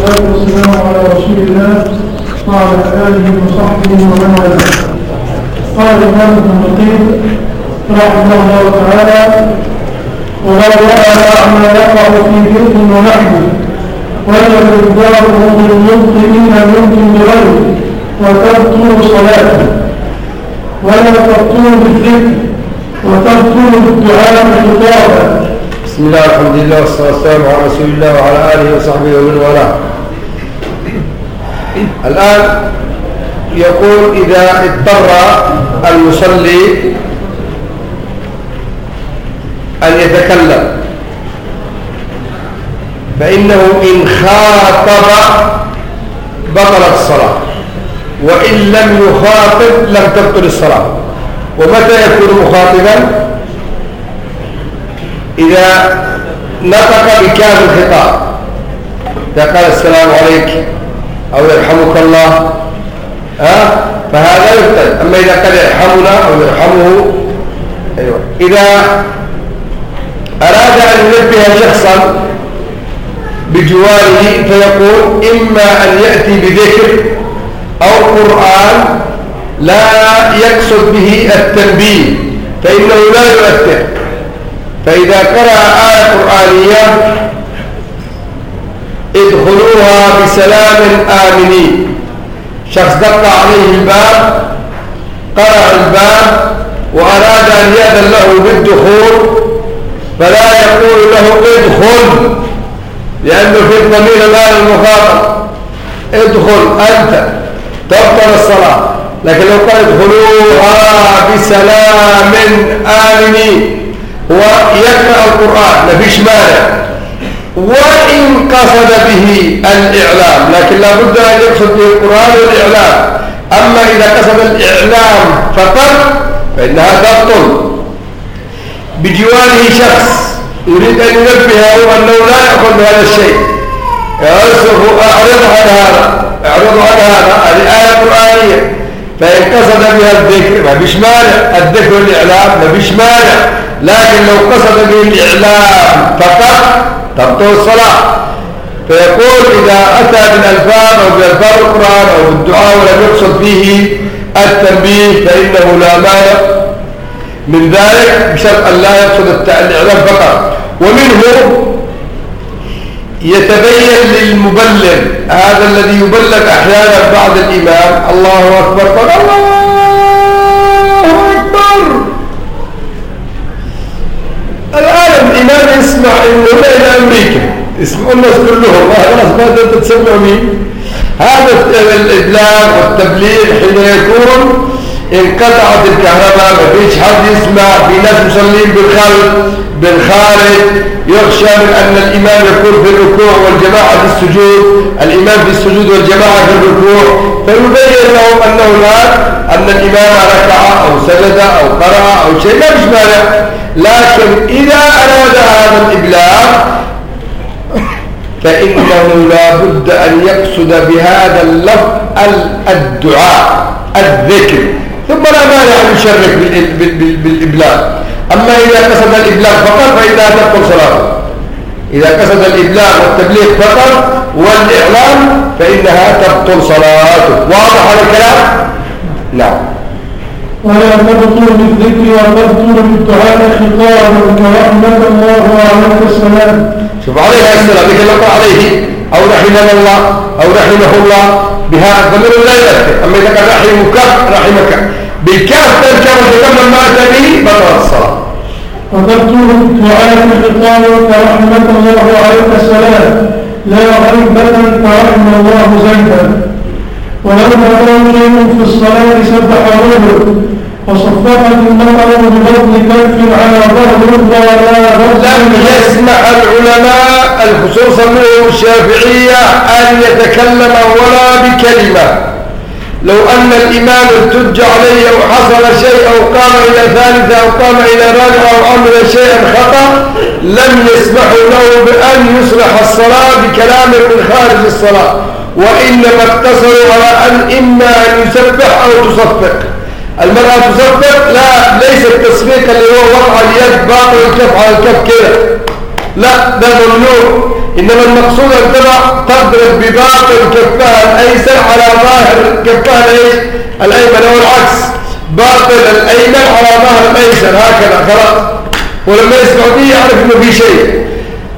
والصلاة والسلام على رسول الله وعلى آله وصحبه ومن والاه. قال الإمام ابن القيم رحمه الله تعالى: ولو رأى أعمى يقع في بيت ونحوه وجب إبداعه بالممكن إن يمكن بغيره وتبطل صلاته، ولا تبطل بالذكر وتبطل بالدعاء خطابا. بسم الله والحمد لله والصلاة والسلام على رسول الله وعلى آله وصحبه ومن والاه. الآن يقول: إذا اضطر المصلي أن يتكلم فإنه إن خاطب بطلت الصلاة، وإن لم يخاطب لم تبطل الصلاة. ومتى يكون مخاطبا؟ إذا نطق بكامل الخطاب، إذا قال السلام عليك أو يرحمك الله فهذا يبطل. أما إذا قال يرحمنا أو يرحمه أيوة. إذا أراد أن ينبه شخصا بجواره فيقول: إما أن يأتي بذكر أو قرآن لا يقصد به التنبيه فإنه لا يؤثر. فإذا قرأ آية قرآنية: ادخلوها بسلام آمنين، شخص دق عليه الباب، قرأ الباب وأراد أن يأذن له بالدخول فلا يقول له ادخل، لأنه في الضمير الآن المخاطب، ادخل أنت، تبطل الصلاة. لكن لو قال ادخلوها بسلام آمنين هو يقرأ القرآن ما فيش مانع، وإن قصد به الإعلام، لكن لا بد أن يقصد به القرآن والإعلام. أما إذا قصد الإعلام فقط فإنها تبطل. بجواره شخص يريد أن ينبهه أنه لا يأخذ بهذا الشيء، أعرض عن هذا، هذه آية قرآنية، فإن قصد بها الذكر ما فيش مانع، الذكر والإعلام ما فيش مانع. لكن لو قصد به الإعلام فقط تبطل الصلاة. فيقول: إذا أتى بالألفاظ أو بألفاظ القرآن أو بالدعاء ولم يقصد به التنبيه فإنه لا مانع من ذلك، بشرط أن لا يقصد الإعلام فقط. ومنه يتبين للمبلغ، هذا الذي يبلغ أحيانا بعض الإمام: الله أكبر، قال الله أكبر. الآن الإمام يسمع إنه إلى أمريكا، يسمعوا الناس كلهم، خلاص ما تسمعوا مين. هذا الإبلاغ والتبليغ حين يكون انقطعت الكهرباء، ما فيش حد يسمع، في ناس مصلين بالخارج، يخشى من أن الإمام يكون في الركوع والجماعة في السجود، الإمام في السجود والجماعة في الركوع، فيبين لهم أن الإمام ركع أو سجد أو قرأ أو شيء، لا مش مانع. لكن إذا أراد هذا الإبلاغ فإنه لا بد أن يقصد بهذا اللفظ الدعاء، الذكر، ثم لا مانع أن يشرك بالإبلاغ. أما إذا قصد الإبلاغ فقط فإنها تبطل صلاته. إذا قصد الإبلاغ والتبليغ فقط والإعلام فإنها تبطل صلاته. واضح هذا الكلام؟ نعم. ولا تبطل بالذكر وتبطل بالدعاء خطابا كرحمة الله وعليك السلام. شوف عليه السلام، لكن لو عليه أو رحمنا الله أو رحمه الله بها الضمير لا يؤثر. أما إذا كان رحمك بالكاف تذكر لما مات به بطل الصلاة. وتبطل بالدعاء خطابا كرحمة الله وعليك السلام، لا غيبة كرحم الله زيدا. ولما كان شيء في الصلاة سبح الرجل وصفقت المطر ببطن كف على ظهر لم يسمع العلماء خصوصا منهم الشافعية أن يتكلم ولا بكلمة. لو أن الإمام ارتج عليه أو حصل شيء أو قام إلى ثالثة أو قام إلى رابعة أو عمل شيئا خطأ لم يسمحوا له بأن يصلح الصلاة بكلام من خارج الصلاة، وإنما اقتصروا على أن إما أن يسبح أو تصفق. المرأة تصفق لا، ليس التصفيق اللي هو وضع اليد باطل الكف على الكف كده، لا ده ممنوع. إنما المقصود أن تضرب بباطن كفها الأيسر على ظاهر كفها الأيمن أو العكس، باطن الأيمن على ظاهر الأيسر هكذا خلاص. ولما يسمع به يعرف إنه في شيء.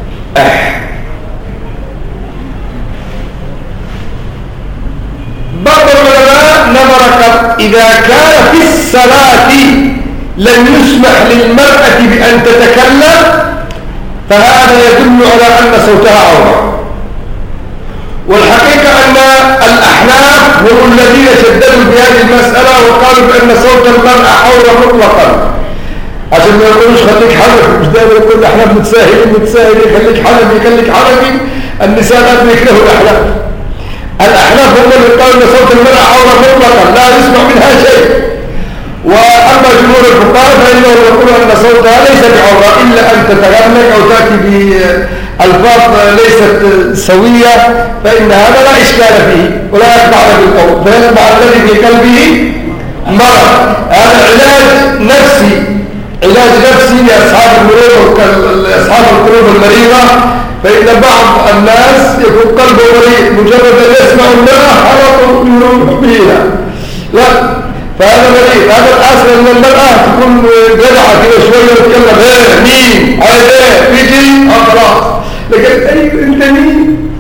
بعض العلماء نظر إذا كان في الصلاة لم يسمح للمرأة بأن تتكلم فهذا يدل على أن صوتها عورة. والحقيقة أن الأحناف هم الذين شددوا بهذه المسألة وقالوا بأن صوت المرأة عورة مطلقا، عشان ما يقولوش خليك حنفي. مش دائما يقول الأحناف متساهلين خليك حنفي. النساء لا يكرهوا الأحناف هم اللي قالوا أن صوت المرأة عورة مطلقا لا يسمع منها شيء. وأما جمهور الفقهاء فإنهم يقولون أن صوتها ليس بعورة إلا أن تتغنى أو تأتي بألفاظ ليست سوية، فإن هذا لا إشكال فيه ولا يتبع بالقول، فيتبع الذي في قلبه مرض. هذا علاج نفسي لأصحاب القلوب المريضة. فإن بعض الناس يكون قلبه مريض مجرد أن يسمع المرأة حرقوا يروح بها، لا، فهذا مريض. هذا الأصل أن المرأة تكون جدعة كده شوية وتتكلم مين عايز بيجي خلاص، لكن انت مين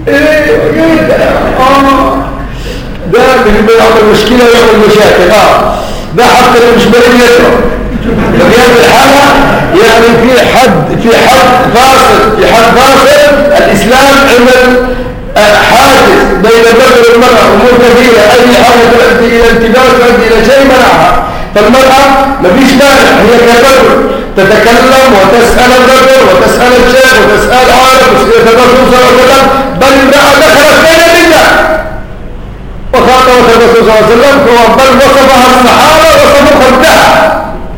ده اللي يعمل مشكلة ويعمل مشاكل. ده حتى اللي مش مريض يدعو في هذه الحالة. يعني في حد فاصل الإسلام عمل حاجز بين الرجل والمرأة. أمور كثيرة أي حاجة تؤدي إلى انتباه تؤدي إلى شيء منعها. فالمرأة ما فيش مانع هي كرجل تتكلم وتسأل الرجل وتسأل الشيخ وتسأل عالم وسيدة الرسول صلى الله عليه وسلم، بل المرأة دخلت بين الرجال وخاطبت الرسول صلى الله عليه وسلم، بل وصفها الصحابة وصفوا خدها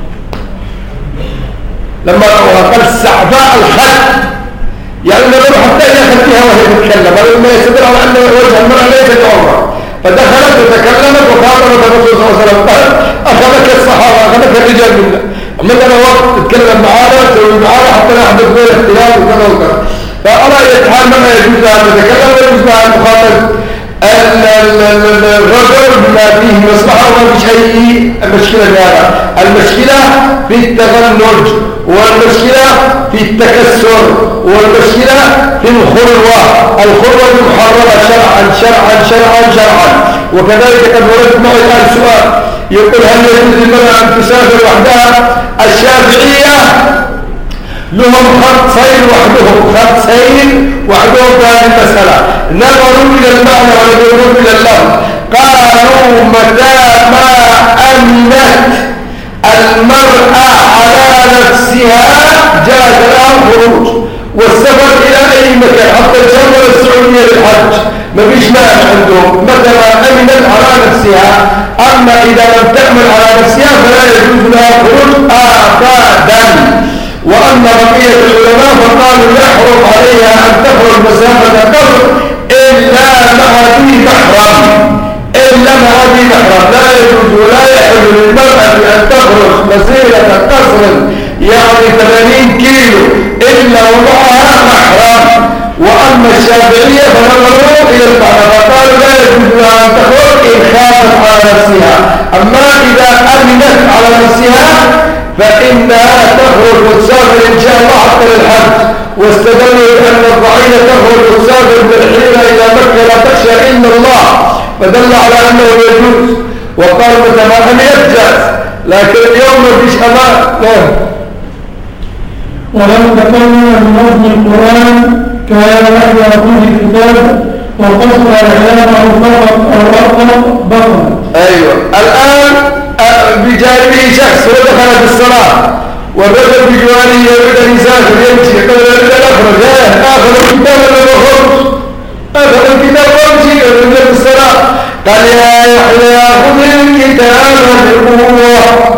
لما قال السعفاء الخد، يعني النبي حتى يخدها وهي تتكلم، ولما يستدل على أن وجه المرأة ليس بعورة. فدخلت وتكلمت وخاطبت الرسول صلى الله عليه وسلم، أخذك الصحابة أخذك الرجال منا لنا وقت تتكلم معانا تسوي معانا حتى نحدث بين الاختلاف وكذا وكذا. فأرى يتحال منها يجوز أن تتكلم ويجوز أن تخاطب الرجل بما فيه مصلحة وما فيش أي مشكلة بهذا. المشكلة في التغنج، والمشكلة في التكسر، والمشكلة في الخلوة محرمة شرعا. وكذلك قد ورد معي الآن سؤال يقول هل يجوز للمرأة أن تسافر وحدها؟ الشافعية لهم خط سير وحدهم في هذه المسألة. نظروا إلى المعنى ونظروا إلى اللفظ. قالوا متى ما أمنت المرأة على نفسها جاز لها الخروج والسفر إلى أي مكان حتى الجامعة السعودية للحج ما فيش مانع عندهم متى ما أمنت على نفسها. أما إذا لم تأمن على نفسها فلا يجوز لها الخروج أبدا. وأما بقية العلماء فقالوا يحرم عليها أن تخرج مسافة قصر إلا مع ذي محرم. لا يجوز ولا يحل للمرأة أن تخرج مسيرة قصر يعني 80 كيلو إلا ومعها محرم. وأما الشافعية فنظروا إلى المعنى فقالوا لا يجوز لها أن تخرج إن خافت على نفسها. أما إذا أمنت على نفسها فإنها تخرج وتسافر إن شاء الله حتى للحج. واستدلوا بأن الضعينة تخرج وتسافر بالحيلة إلى مكة لا تخشى إلا الله، فدل على أنه يجوز. وقال متى أن يجاز، لكن اليوم ما فيش أمان. ولم تكلم بنظم القرآن كان يأخذ الكتاب وقصر إعلامه فقط أو أطلق بطل. أيوة الآن بجانبه شخص ودخل في الصلاة والرجل بجوانه يريد أن يسافر يمشي قبل أن يخرج آخذ الكتاب ولا يخرج آخذ الكتاب ويمشي يريد في الصلاة. قال يا يحيى خذ الكتاب بقوة.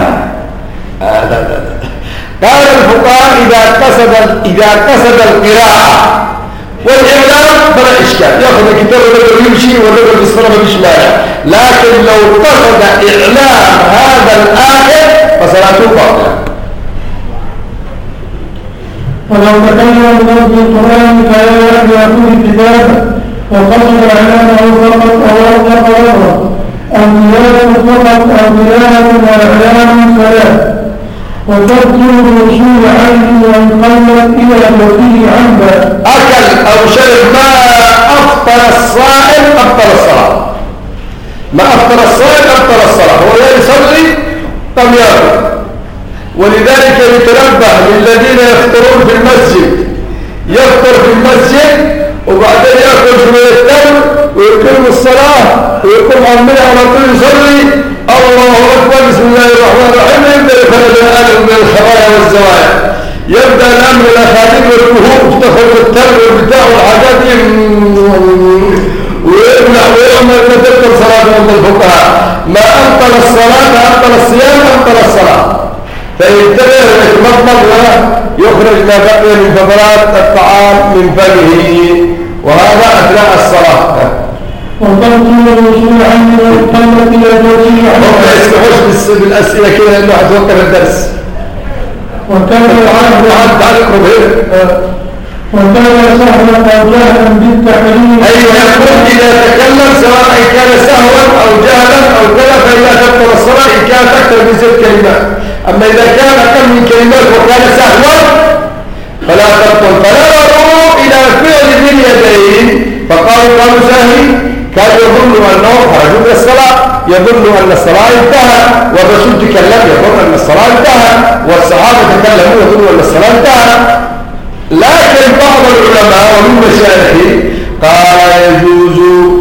قال الفقهاء إذا قصد القراءة والإعلام فلا إشكال، يأخذ الكتاب والرجل يمشي والرجل في الصلاة مفيش مانع. لكن لو قصد إعلام هذا الآخر فصلاته باطلة. ولو تكلم بلفظ القرآن فلا يحيى فيه كتابه وقصد إعلانه فقط أو أطلق لفظه أو تلاوة فقط أو تلاوة وإعلان فلا وتبطل الوصول عنه وانقلت إلى توفيه عمدا. أكل أو شرب ما أفطر الصائم أبطل الصلاة. ما أفطر الصائم أبطل الصلاة. هو لا يصلي طم يأكل. ولذلك يتنبه للذين يفطرون في المسجد، يفطر في المسجد وبعدين يأكل شوية تمر ويقيم الصلاة ويقوم عمله على طول يصلي الله أكبر بسم الله الرحمن الرحيم، يبدأ يخرج الألم من الخبايا والزوايا، يبدأ الأمر الأخاديم والكهوف تخرج التمر والبتاع والحاجات ويمنع ويعمل ما تبطل صلاة عند الفقهاء. ما أبطل الصلاة أبطل الصيام أبطل الصلاة. فينتبه ويتمضمض ويخرج ما بقي من فضلات الطعام من فمه، وهذا أثناء الصلاة. وتبطل الوصول عنه وانقلت إلى توفيه عمدا. هم ما يسمحوش بالأسئلة كده لأنه هتوقف الدرس. وكان تعال اقرب هنا. وكان سهوا أو جهلا بالتحريم. أيوة، يقول إذا تكلم سواء كان سهوا أو جهلا أو كذا فإذا تبطل الصلاة إن كانت أكثر من 6 كلمات. أما إذا كان أقل من كلمات وكان سهوا فلا تبطل. فنظروا إلى فعل باليدين فقالوا سهل، كان يظن أنه خرج من الصلاة، يظن أن الصلاة انتهى، والرسول تكلم يظن أن الصلاة انتهى، والصحابة تكلموا يظن أن الصلاة انتهى. لكن بعض العلماء ومن مشايخه قال يجوز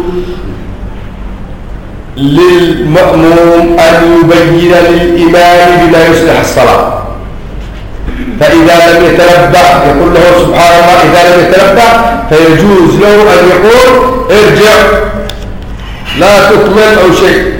للمأموم أن يبين للإمام بما يصلح الصلاة. فإذا لم يتنبه يقول له سبحان الله، إذا لم يتنبه فيجوز له أن يقول ارجع لا تكمل أو شيء.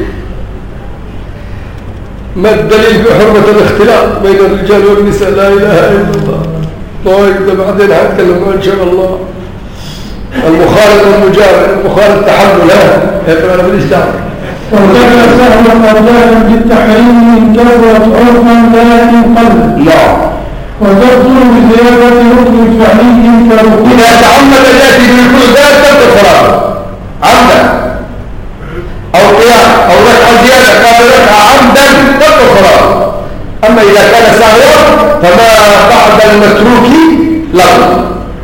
ما الدليل بحرمة الاختلاط بين الرجال والنساء؟ لا إله إلا الله. طيب ده بعدين هنتكلم إن شاء الله. المخالط والمجاور، المخالط تحمل هذا أنا ماليش دعوة. وكان سهوا أو جهلا بالتحريم إن كثرت عرفا لا ينقل. نعم. وتبطل بزيادة ركن فعلي كركوع. إذا تعمد اليأتي بالكل ذلك تبطل صلاته عمدا أو قيام أو ركعة زيادة قبل ركعة عمدا تبطل صلاته. أما إذا كان سهوا فما بعد المتروك له.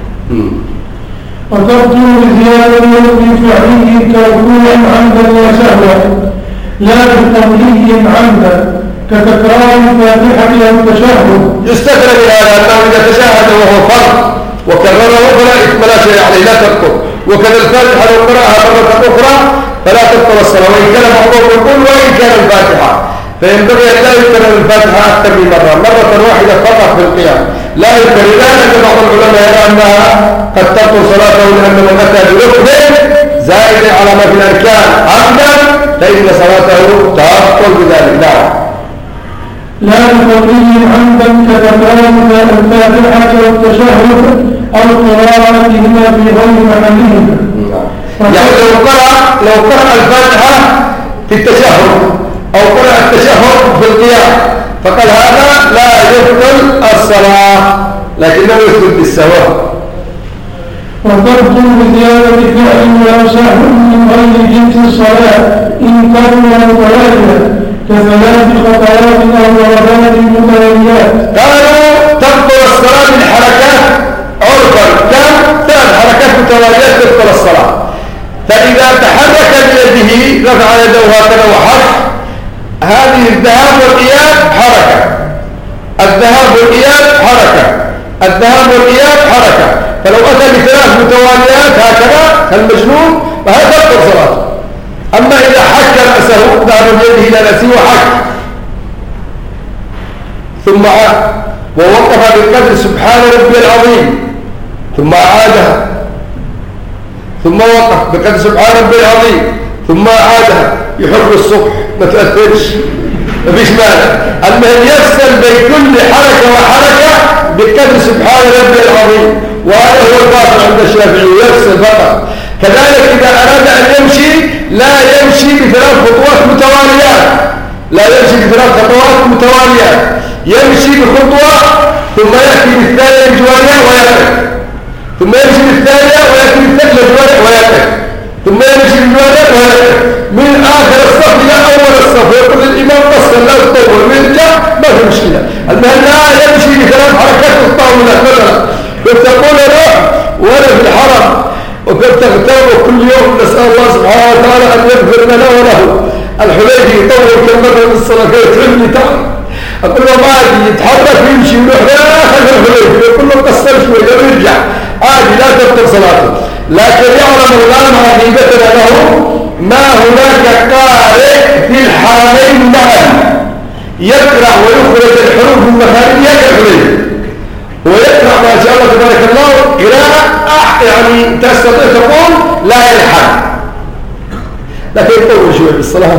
وتبطل بزيادة ركن فعلي كركوع عمدا وسهوا لا بقولي عمدا كتكرار الفاتحة أو التشهد. يستثنى من هذا أنه إذا تشهد وهو فرض وكرره فلا شيء عليه لا تبطل، وكذا الفاتحة لو قرأها مرة أخرى فلا تبطل الصلاة وإن كان مقروء القول وإن كان الفاتحة. فينبغي أن لا يكرر الفاتحة أكثر من مرة واحدة فقط في القيام، لا يكرر. لأن بعض العلماء يرى أنها قد تبطل صلاته لأن من أتى بركن زائد على ما في الأركان عمدا فإن صلاته تبطل بذلك. نعم. لا بقولي عمدا كتكرار الفاتحة والتشهد أو قراءتهما في غير محلهما. يعني لو قرأ الفاتحة في التشهد أو قرأ التشهد في القيام فقال هذا لا يبطل الصلاة لكنه يثبت بالسواء. وتبطل بزيادة فعل أو سهو من غير جنس الصلاة إن كان متواليا كثلاث خطوات أو ضربات متواليات. قالوا تبطل الصلاة بالحركات عرفا كم 3 حركات متواليات تبطل الصلاة. فإذا تحرك بيده رفع يده هكذا وحرك، هذه الذهاب والإياب حركة، الذهاب والإياب حركة، الذهاب والإياب حركة. فلو أتى ب3 متواليات هكذا كالمجنون فهذا تبطل صلاته. أما إذا حك رأسه ذهب بيده إلى رأسه وحك ثم عاد ووقف بالقدر سبحان ربي العظيم ثم أعادها ثم وقف بقدر سبحان ربي العظيم ثم أعادها يحر الصبح ما تأثرش ما فيش مانع. المهم يفصل بين كل حركة وحركة بقدر سبحان ربي العظيم، وهذا هو الباطل عند الشافعي يفصل فقط. كذلك إذا أراد أن يمشي لا يمشي ب3 خطوات متواليات، لا يمشي ب3 خطوات متواليات، يمشي بخطوة ثم يأتي بالثانية بجوارها ويقف، ثم يمشي بالثانية ويأتي بالثالثة بجوارها ويقف، ثم يمشي بجوارها ويقف من آخر الصف إلى أول الصف، ويقول الإمام قصر لا يطول ويرجع، ما في مشكلة. المهم لا يمشي بثلاث حركات الطاولة مثلا، كنت تقول روح وأنا في الحرم، وكنت تغتاب كل يوم نسأل الله سبحانه وتعالى أن يغفر لنا وله. الحليفي يطول كم مرة من الصلاة يتعبني تعب، أقول له ما عادي يتحرك ويمشي ويروح لآخر الحليفي، يقول له قصر شوي ويرجع عادي لا تبطل صلاته. لكن يعلم الله عقيدتنا له ما هناك قارئ في الحرمين معا يقرأ ويخرج الحروف المخارجية كالحليفي، ويقرأ ما شاء الله تبارك الله قراءة يعني تستطيع تقول لا يلحن، لكن يطول شوي بالصلاة.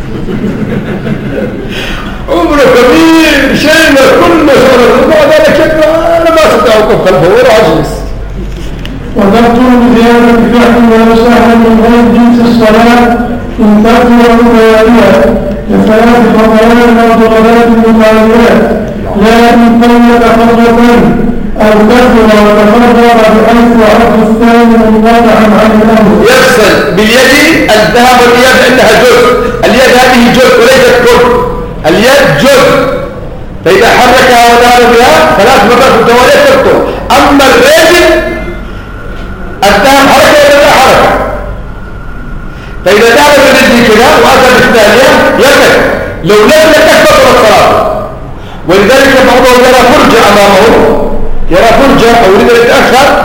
عمره كبير شينا كل شهر وبعد ذلك يقرأ أنا ما أستطيع أوقف خلفه ولا أجلس. وتبطل بزيادة فعل وسهل من غير جنس الصلاة إن تكثر متوالية لثلاث خطوات أو ضربات متواليات، لا إن طلق خطوتين أو كثر وتفرق بحيث عرض الثاني منقطعا عن الأمر. يفصل باليد الذهب واليد عندها جزء، اليد هذه جزء وليست كل، اليد جزء، فإذا حركها ودار بها ثلاث مرات متوالية تبطل. أما الرجل الذهب حركة ولا حركة، فإذا ذهب الرجل كذا وأتى بالثانية يكف، لو لم يكف بطل الصلاة. ولذلك بعضهم يرى فرجة أمامه، يرى فرجة أو يريد أن يتأخر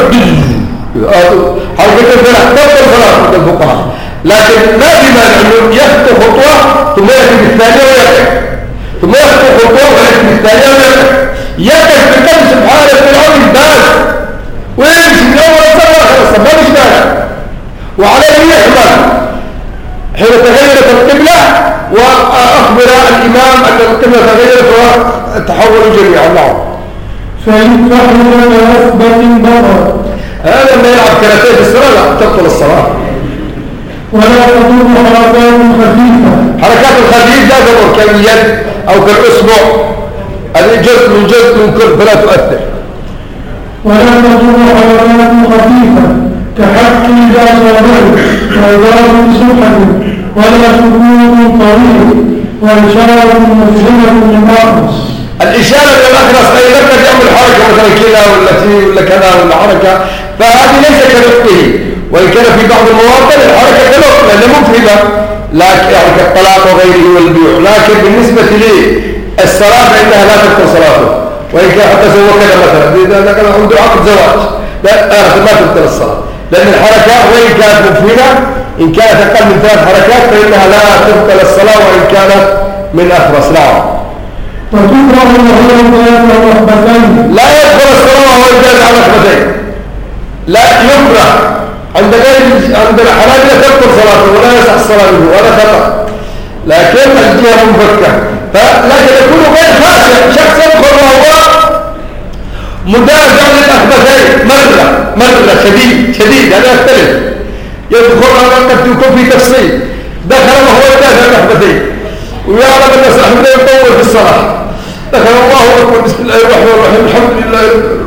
حركة الثلاث تبطل صلاة الفقهاء. لكن ما في مانع أنه يخطو خطوة ثم يأتي بالثانية ويكف، ثم يخطو خطوة ويأتي بالثانية ويكف، يكف بالقدر سبحانه وتعالى الباس ويمشي من أول الصلاة خلص ما مش مانع. وعليه يحمل حين تغيرت القبلة وأخبر الإمام أن القبلة تغيرت وتحولوا جميعا. نعم. فيفتح له أثبت بطل، هذا ما يلعب كراتيه في الصلاة لا تبطل الصلاة. ولا تضر حركات خفيفة، حركات الخفيف لا تضر كاليد أو كالأصبع، هذه جزء من كل فلا تؤثر. ولا تضر حركات خفيفة كحك إذا صابه وإضراب سبحة، ولا سكون طويل وإشارة مفهمة للمأخص. الإشارة للأخرس أي لك تعمل حركة مثلا كذا ولا تي ولا كذا ولا حركة، فهذه ليس كنقطه، وإن كان في بعض المواطن الحركة كنقطة لأنها مفهمة، لكن يعني كالطلاق وغيره والبيوع. لكن بالنسبة لي الصلاة فإنها لا تبطل صلاته، وإن كان حتى سوى كذا مثلا إذا كان عنده عقد زواج لا ما تبطل الصلاة، لأن الحركة وإن كانت مفهمة إن كانت أقل من 3 حركات فإنها لا تبطل الصلاة وإن كانت من أخرس. نعم. وتكره وهو البيان والرحبتين، لا يدخل الصلاة وهو البيان على الرحبتين، لا يكره عند الحنابلة تبطل صلاته ولا يصح الصلاة منه ولا خطأ، لكن الجهة منفكة. لكن يكون غير خاشع، شخص يدخل وهو مدافع للأخبثين مرة شديد هذا يختلف. يدخل قد يكون في تفصيل، دخل وهو يدافع للأخبثين ويعلم أن صاحبه لا يطول في الصلاة، دخل الله أكبر بسم الله الرحمن الرحيم الحمد لله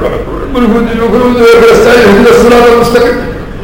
ونستعينه إلى الصراط المستقيم،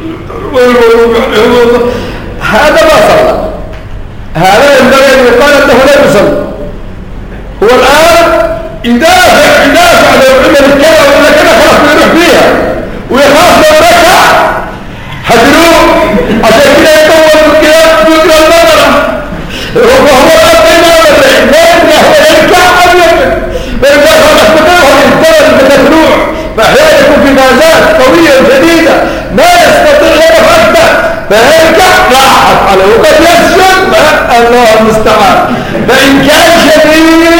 هذا ما صلى، هذا ينبغي أن يقال أنه لا يصلي. هو الآن يدافع لو عمل كذا ولا كذا خلاص يروح فيها، ويخاف لو ركع حذروه عشان كذا يطول القيام ويقرأ النظرة، وهو الآن لا يرجع ويركع أو يركع، فإذا خلص بطاقه ينتظر بالمشروع، فأحيانا يكون في غازات قوية شديدة ما يستطيع يتفتح فيركع راحت عليه وقد يسجد الله المستعان. فإن كان شديد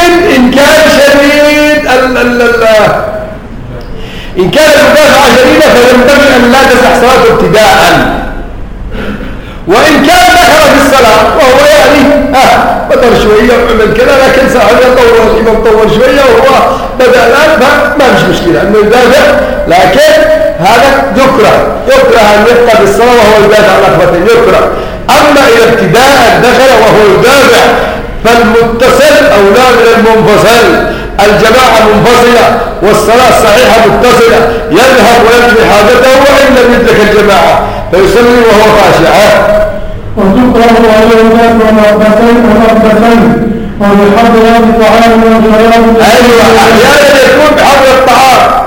إن كان المدافعة شديدة فينبغي أن لا تصح صلاته ابتداء. وإن كان دخل في الصلاة وهو يعني بطل شوية وعمل كذا، لكن صاحب يطول الإمام طول شوية وهو بدأ الآن ما مش مشكلة أنه يدافع، لكن هذا يكره أن يبقى في الصلاة وهو يدافع عن أخبثين يكره. أما إذا ابتداء دخل وهو يدافع فالمتصل أولى من المنفصل. الجماعة منفصلة والصلاة صحيحة متصلة، يذهب ويقضي حاجته وإن لم يدرك الجماعة فيصلي وهو خاشع. وتكره عليهما مرتين وبحضر الطعام والشراب. أيوة، أحيانا يكون بحضر الطعام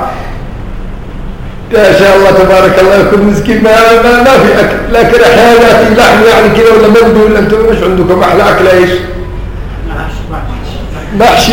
يا شاء الله تبارك الله، يكون مسكين ما في أكل، لكن أحيانا في لحم يعني كذا ولا مندي ولا أنتم مش عندكم أحلى أكل إيش؟ محشي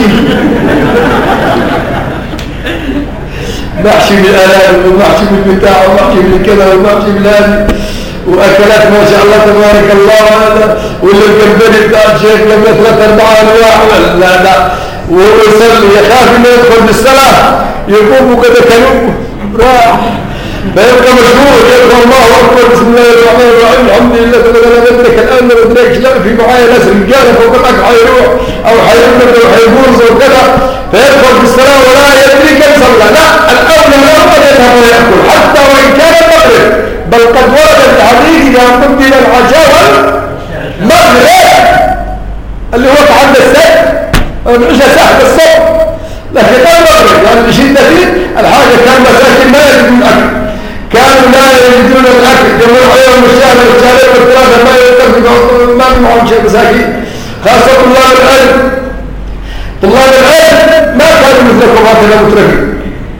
محشي بالألال ومحشي بالبتاع ومحشي بالكذا ومحشي بالهذي وأكلات ما شاء الله تبارك الله، ولا الجمبري بتاع الشيخ لما 3-4 أنواع. لا وهو يصلي يخاف انه يدخل بالصلاة يقوم كذا كلمه راح فيبقى مشهور يقول الله أكبر بسم الله الرحمن الرحيم الحمد لله لا ندرك الآن ما ندركش، لا في معايا ناس رجاله فوق الأكل حيروح أو حيرمد أو حيبوظ وكذا فيدخل بالصلاة ولا يدري كم صلى. لا، الأولى الأول يذهب ويأكل حتى وإن كان المغرب، بل قد ورد الحديث إذا قدم العشاء والمغرب اللي هو تعدى السبت العشاء ساعة الصبح، لكن المغرب يعني بشدة الحاجة كان مساكن ما يجدون الأكل، كانوا لا يجدون الأكل جمعوا عليهم الشهر والشهرين والثلاثة ما يتفقوا ما معهم شيء مساكين، خاصة طلاب العلم. طلاب العلم ما كانوا مثلكم هكذا مترفين.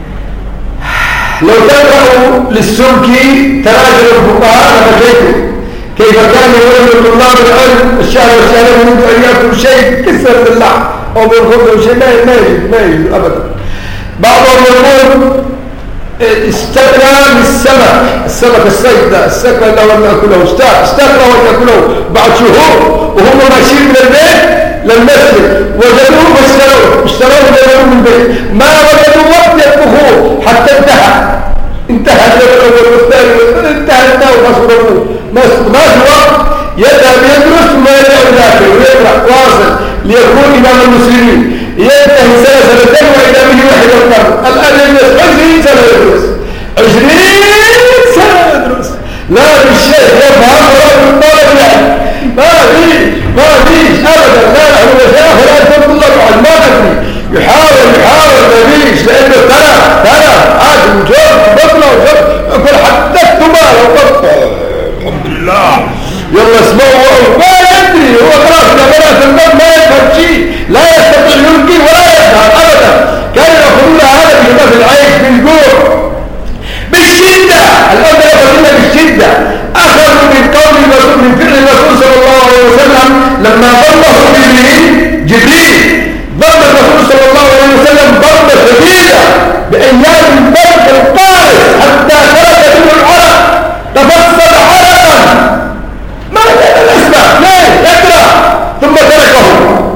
لو تقرأوا للسمكي تراجع الفقهاء لبكيتم كيف كان يقول طلاب العلم الشهر والشهرين يريد أن يأكل شيء كسر اللحم أو بالخبز شيء ما يجب أبدا. بعضهم يقول استقرأ السمك الصيد ده استقرأ له أن يأكله استقرأ أن يأكله بعد شهور وهم ماشيين من البيت للمسجد وجدوه اشتروه لهم من البيت ما وجدوا وقت يطبخوه حتى انتهى الأول والثاني انتهى وخسروه ما في وقت يذهب يدرس وما يدعو ذاكر ويقرأ واصل ليكون إمام المسلمين ينتهي سنتين وإذا به واحد القرن. الآن يدرس 20 سنة يدرس 20 سنة يدرس لا بالشيء يفهم ولا بالطالب يعني ما فيش أبدا. لا هو شيخ ولا يتطلب عن ما ندري يحاول ما فيش لأنه ترى عاد وجود بطلة يقول حدثت ما لو الحمد لله يلا اسمعوا ما يدري هو خلاص بنات الباب ما يفهم شيء لا يستطيع يلقي ولا يفهم ابدا. كانوا ياخذون هذا في العيش بالجوع بالشده. الان ياخذون بالشده اخذوا من قول الرسول من فعل الرسول صلى الله عليه وسلم لما ضربه جبريل ضرب الرسول صلى الله عليه وسلم ضربه شديده بايام البرد القارس حتى خرج منه العرق تفصل عرقا ما كان الاسباب ليه اقرا ثم تركه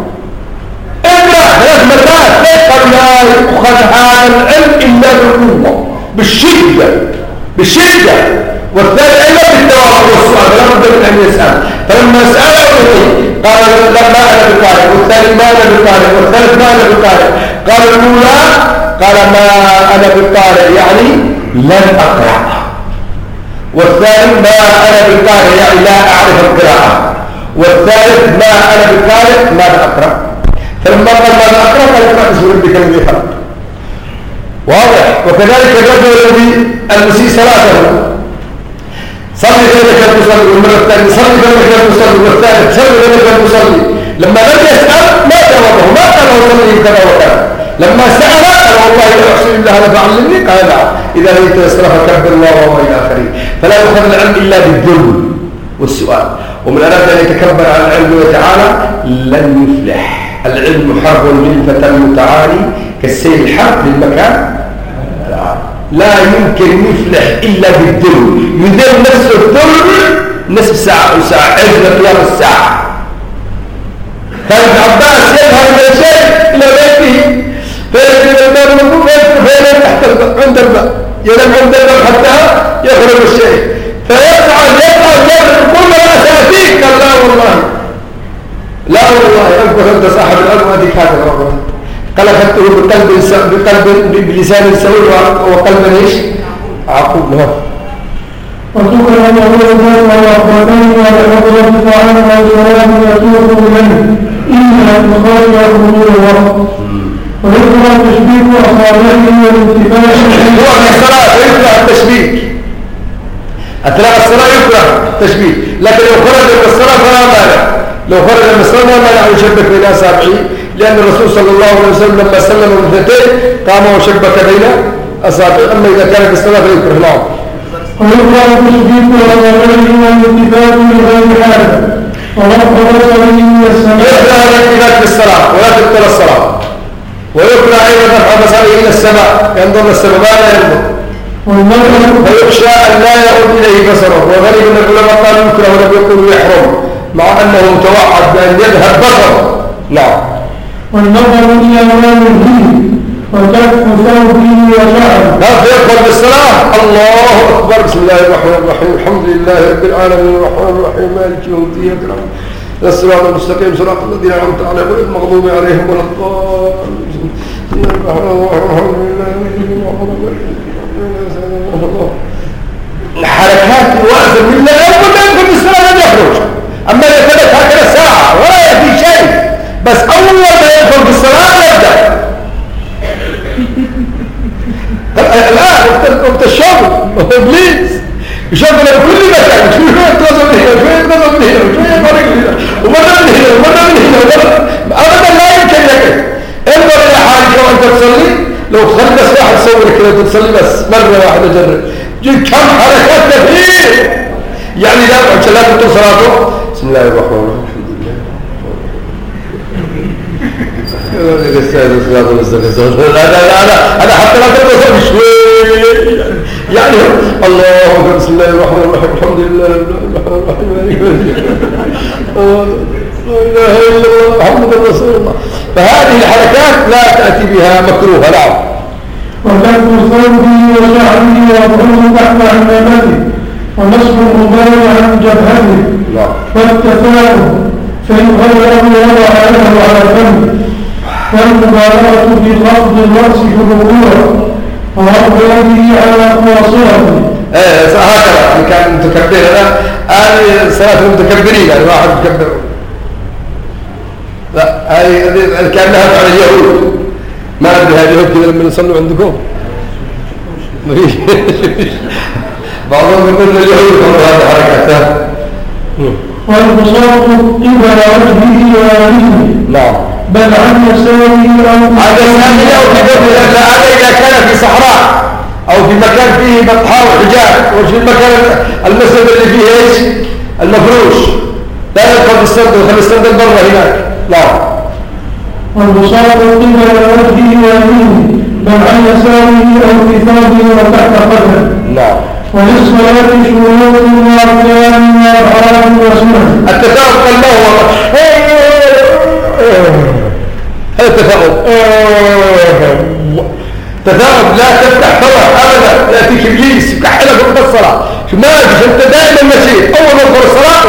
اقرا 3 مرات قال لا يؤخذ هذا العلم الا بالقوه بالشده والثاني الا بالتواضع والسؤال لا بد من ان يسال. فلما ساله قال لما انا بقارئ والثاني ما انا بقارئ والثالث ما انا بقارئ قال الاولى قال ما انا بقارئ يعني لن اقرا والثالث ما أنا بالقارئ يعني لا أعرف القراءة والثالث ما أنا بالقارئ ما أقرأ. فلما قال ما أقرأ قال اقرأ باسم ربك الذي خلق. واضح. وكذلك الرجل الذي المسيء صلاته صلي كما كان يصلي والمرة الثانية صلي كما كان يصلي والثالث صلي كما كان يصلي لما لم يسأل ما جاوبه ما قال له صلي كذا وكذا. لما سأل قال والله لا أحسن إلا هذا فعلمني قال لا إذا لم تسرف كبر الله وهو إلى آخره. فلا يؤخذ العلم إلا بالذل والسؤال. ومن أراد أن يتكبر على العلم تعالى لن يفلح. العلم حرب للفتى المتعالي كالسيل الحرب للمكان لا يمكن يفلح إلا بالذل. يذل نفسه الذل نصف ساعة أو ساعة عز قيام الساعة. كان ابن عباس يذهب من الشيء إلى بيته فيجد الباب المنبوب فينام تحت الباب عند الباب ينام عند الباب حتى يخرج الشيء فيفعل كل ما سأتيك. قال لا والله أنكر أنت صاحب الأرض وأديك هذا والله. قال أخذته بقلب بلسان سوي وقلب ايش عقوب له. وذكر أن الرجل والأخوتين والأخوة الطعام والشراب يتوب إليه إلا بخارج يأخذون الوقت. ويذكر والنهي والانتفاع هو في الصلاة يكره التشبيه. أثناء الصلاة يكره التشبيه، لكن لو خرج من الصلاة فلا مانع. لو خرج من الصلاة لا مانع يشبك بين أصابعه، لأن الرسول صلى الله عليه وسلم لما سلم الاثنتين قام وشبك بين أصابعه. أما إذا كان في الصلاة فيكره. نعم. ويكره التشبيك والنهي والانتفاع من غير حاجة ورفع بصره من السماء. يكره الانتفاع في الصلاة ولا تبطل الصلاة، ويكره أيضا رفع بصره إلى السماء، ينظر للسماء لا ينظر، ويخشى أن لا يعود إليه بصره. وغالب أن العلماء قالوا يكره ولم يقولوا يحرم، مع أنه متوعد بأن يذهب بصره. نعم. والنظر إلى ما يلهيه وكف ثوبه وشعره. لا يدخل بالصلاة الله أكبر بسم الله الرحمن الرحيم الحمد لله رب العالمين الرحمن الرحيم مالك يوم الدين إياك نعبد الصراط المستقيم صراط الذين أنعمت عليهم غير المغضوب عليهم ولا الضالين. الحركات الوازن بالله أول ما يدخل بالصلاة لم يخرج. أما إذا كانت هكذا ساعة ولا يأتي شيء، بس أول ما يدخل بالصلاة يبدأ. الآن وقت الشغل إبليس يشغل كل مكان، شوية يتصل من هنا شوية يتصل من هنا شوية يفرق من هنا ومرة من هنا ومرة من هنا أبدا لا يمكن لك. انظر إلى حالك وأنت تصلي، لو تخلص واحد صورك كده تصلي بس مرة واحدة جرب جيب كم حركات كثير. يعني لا عشان لا تبطل صلاته. بسم الله الرحمن الرحيم أنا حتى لا تتصل شوي يعني الله بسم الله الرحمن الرحيم الحمد لله الرحمن الرحيم لا إله إلا الله محمد رسول الله. فهذه الحركات لا تأتي بها مكروهة. نعم. وكف ثوبه وشعره وضعه تحت عمامته ونصب الغبار عن جبهته. نعم. والتفاؤل فإن غيره وضع يده على فمه. والمبالغة في خفض الرأس في الركوع ورفع يده على خواصرته. هكذا كان متكبر. هذه صلاة المتكبرين، يعني واحد متكبر. لا هذه كانها على اليهود. ما أدري هذه اليهود كذا لما يصلوا عندكم بعضهم يقول اليهود قالوا هذه حركات. والبساط قبل وجهه ويمينه. نعم. بل عن يساره أو هذا إذا كان في صحراء أو في مكان فيه بطحاء وحجاب، وفي المكان المسجد اللي فيه إيش المفروش لا يدخل بالصندوق، خلي الصندوق برا هناك. نعم. والبساط قبل وجهه ويمينه بل عن يساره أو في ثوبه وتحت قدمه. نعم. وللصلاة شروط وأركان وأفعال وسنن. التفاؤل قال له هذا التفاؤل تفاؤل لا تفتح فوح أبدا، لا تيجي إبليس يكحلك وقت الصلاة. ما أجيش أنت دائما نشيط، أول ما تدخل الصلاة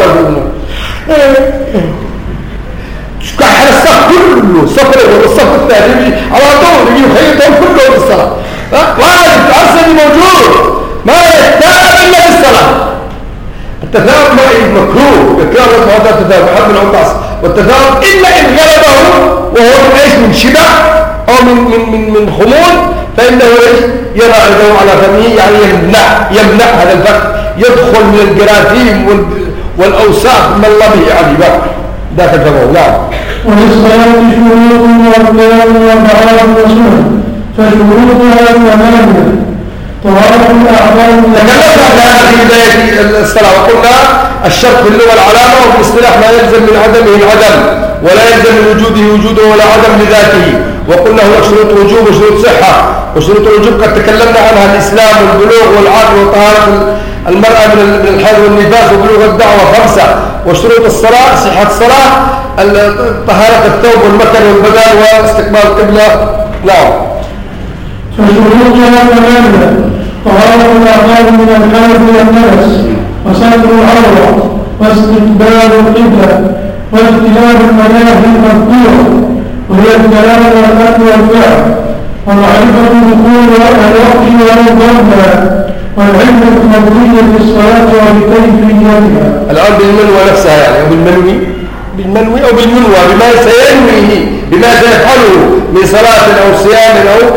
تكحل الصف كله، الصف الأول والصف الثاني على طول يجي يخيطهم كلهم في الصلاة. واجب تعصني موجود ما يحتاج إلا بالصلاة. التفاؤل ما مكروه يكره هذا التفاؤل حد من العطاس. والتفاؤل إلا إن غلبه وهو من إيش من شبع أو من خمول فإنه إيش يضع يده على فمه، يعني يمنع هذا الفم، يدخل من الجراثيم والأوساخ من الله به عجيبا ذاك التفاؤل. نعم. وللصلاة شروط وأركان وأفعال وسنن فشروطها ثمانية. طهارة الأعضاء. تكلمنا عن هذه بداية الصلاة وقلنا الشرط في اللغة العلامة، وفي الاصطلاح ما يلزم من عدمه العدم ولا يلزم من وجوده وجوده ولا عدم لذاته. وقلنا هناك شروط وجوب وشروط صحة. وشروط الوجوب قد تكلمنا عنها الإسلام والبلوغ والعقل وطهارة المرأة من الحيض والنفاس وبلوغ الدعوة 5. وشروط الصلاة صحة الصلاة طهارة الثوب والمكن والبدن واستقبال القبلة. نعم. فشروطها ثمانية. طهارة الأعضاء من الحدث والنفس وستر العورة واستقبال القبلة واجتناب المناهي المذكورة وهي الكلام والأكل والفعل ومعرفة دخول الوقت والمضمى والعلم الفضلية في الصلاة وبكيفيتها. الآن بالمنوى نفسها يعني أو بالمنوي أو بما سينويه بما سيفعله من صلاة أو صيام أو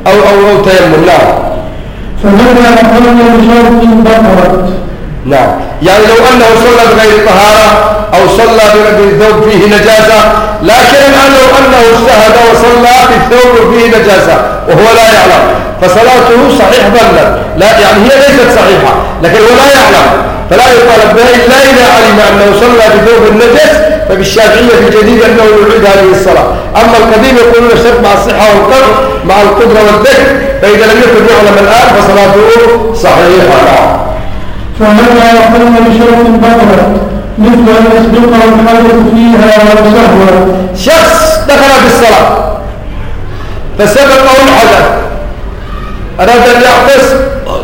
أو تيمم. نعم. فمتى أقل بشرط بطلت. نعم. يعني لو أنه صلى بغير طهارة أو صلى بثوب فيه نجاسة، لكن الآن لو أنه اجتهد وصلى بثوب فيه نجاسة وهو لا يعلم فصلاته صحيح ظنا، لا يعني هي ليست صحيحة لكن هو لا يعلم، فلا يطالب بها إلا إذا علم أنه صلى بثوب النجس. فبالشافعية في الجديد أنه يعيد هذه الصلاة. أما القديم يقولون الشرط مع الصحة والقدر مع القدرة والذكر، فإذا لم يكن يعلم الآن فصلاته صحيحة. فمتى أقل بشرط بطلت مثل أن يسبقه الحدث فيها وسهوا. شخص دخل بالصلاة فسبقه الحدث، أراد أن يعطس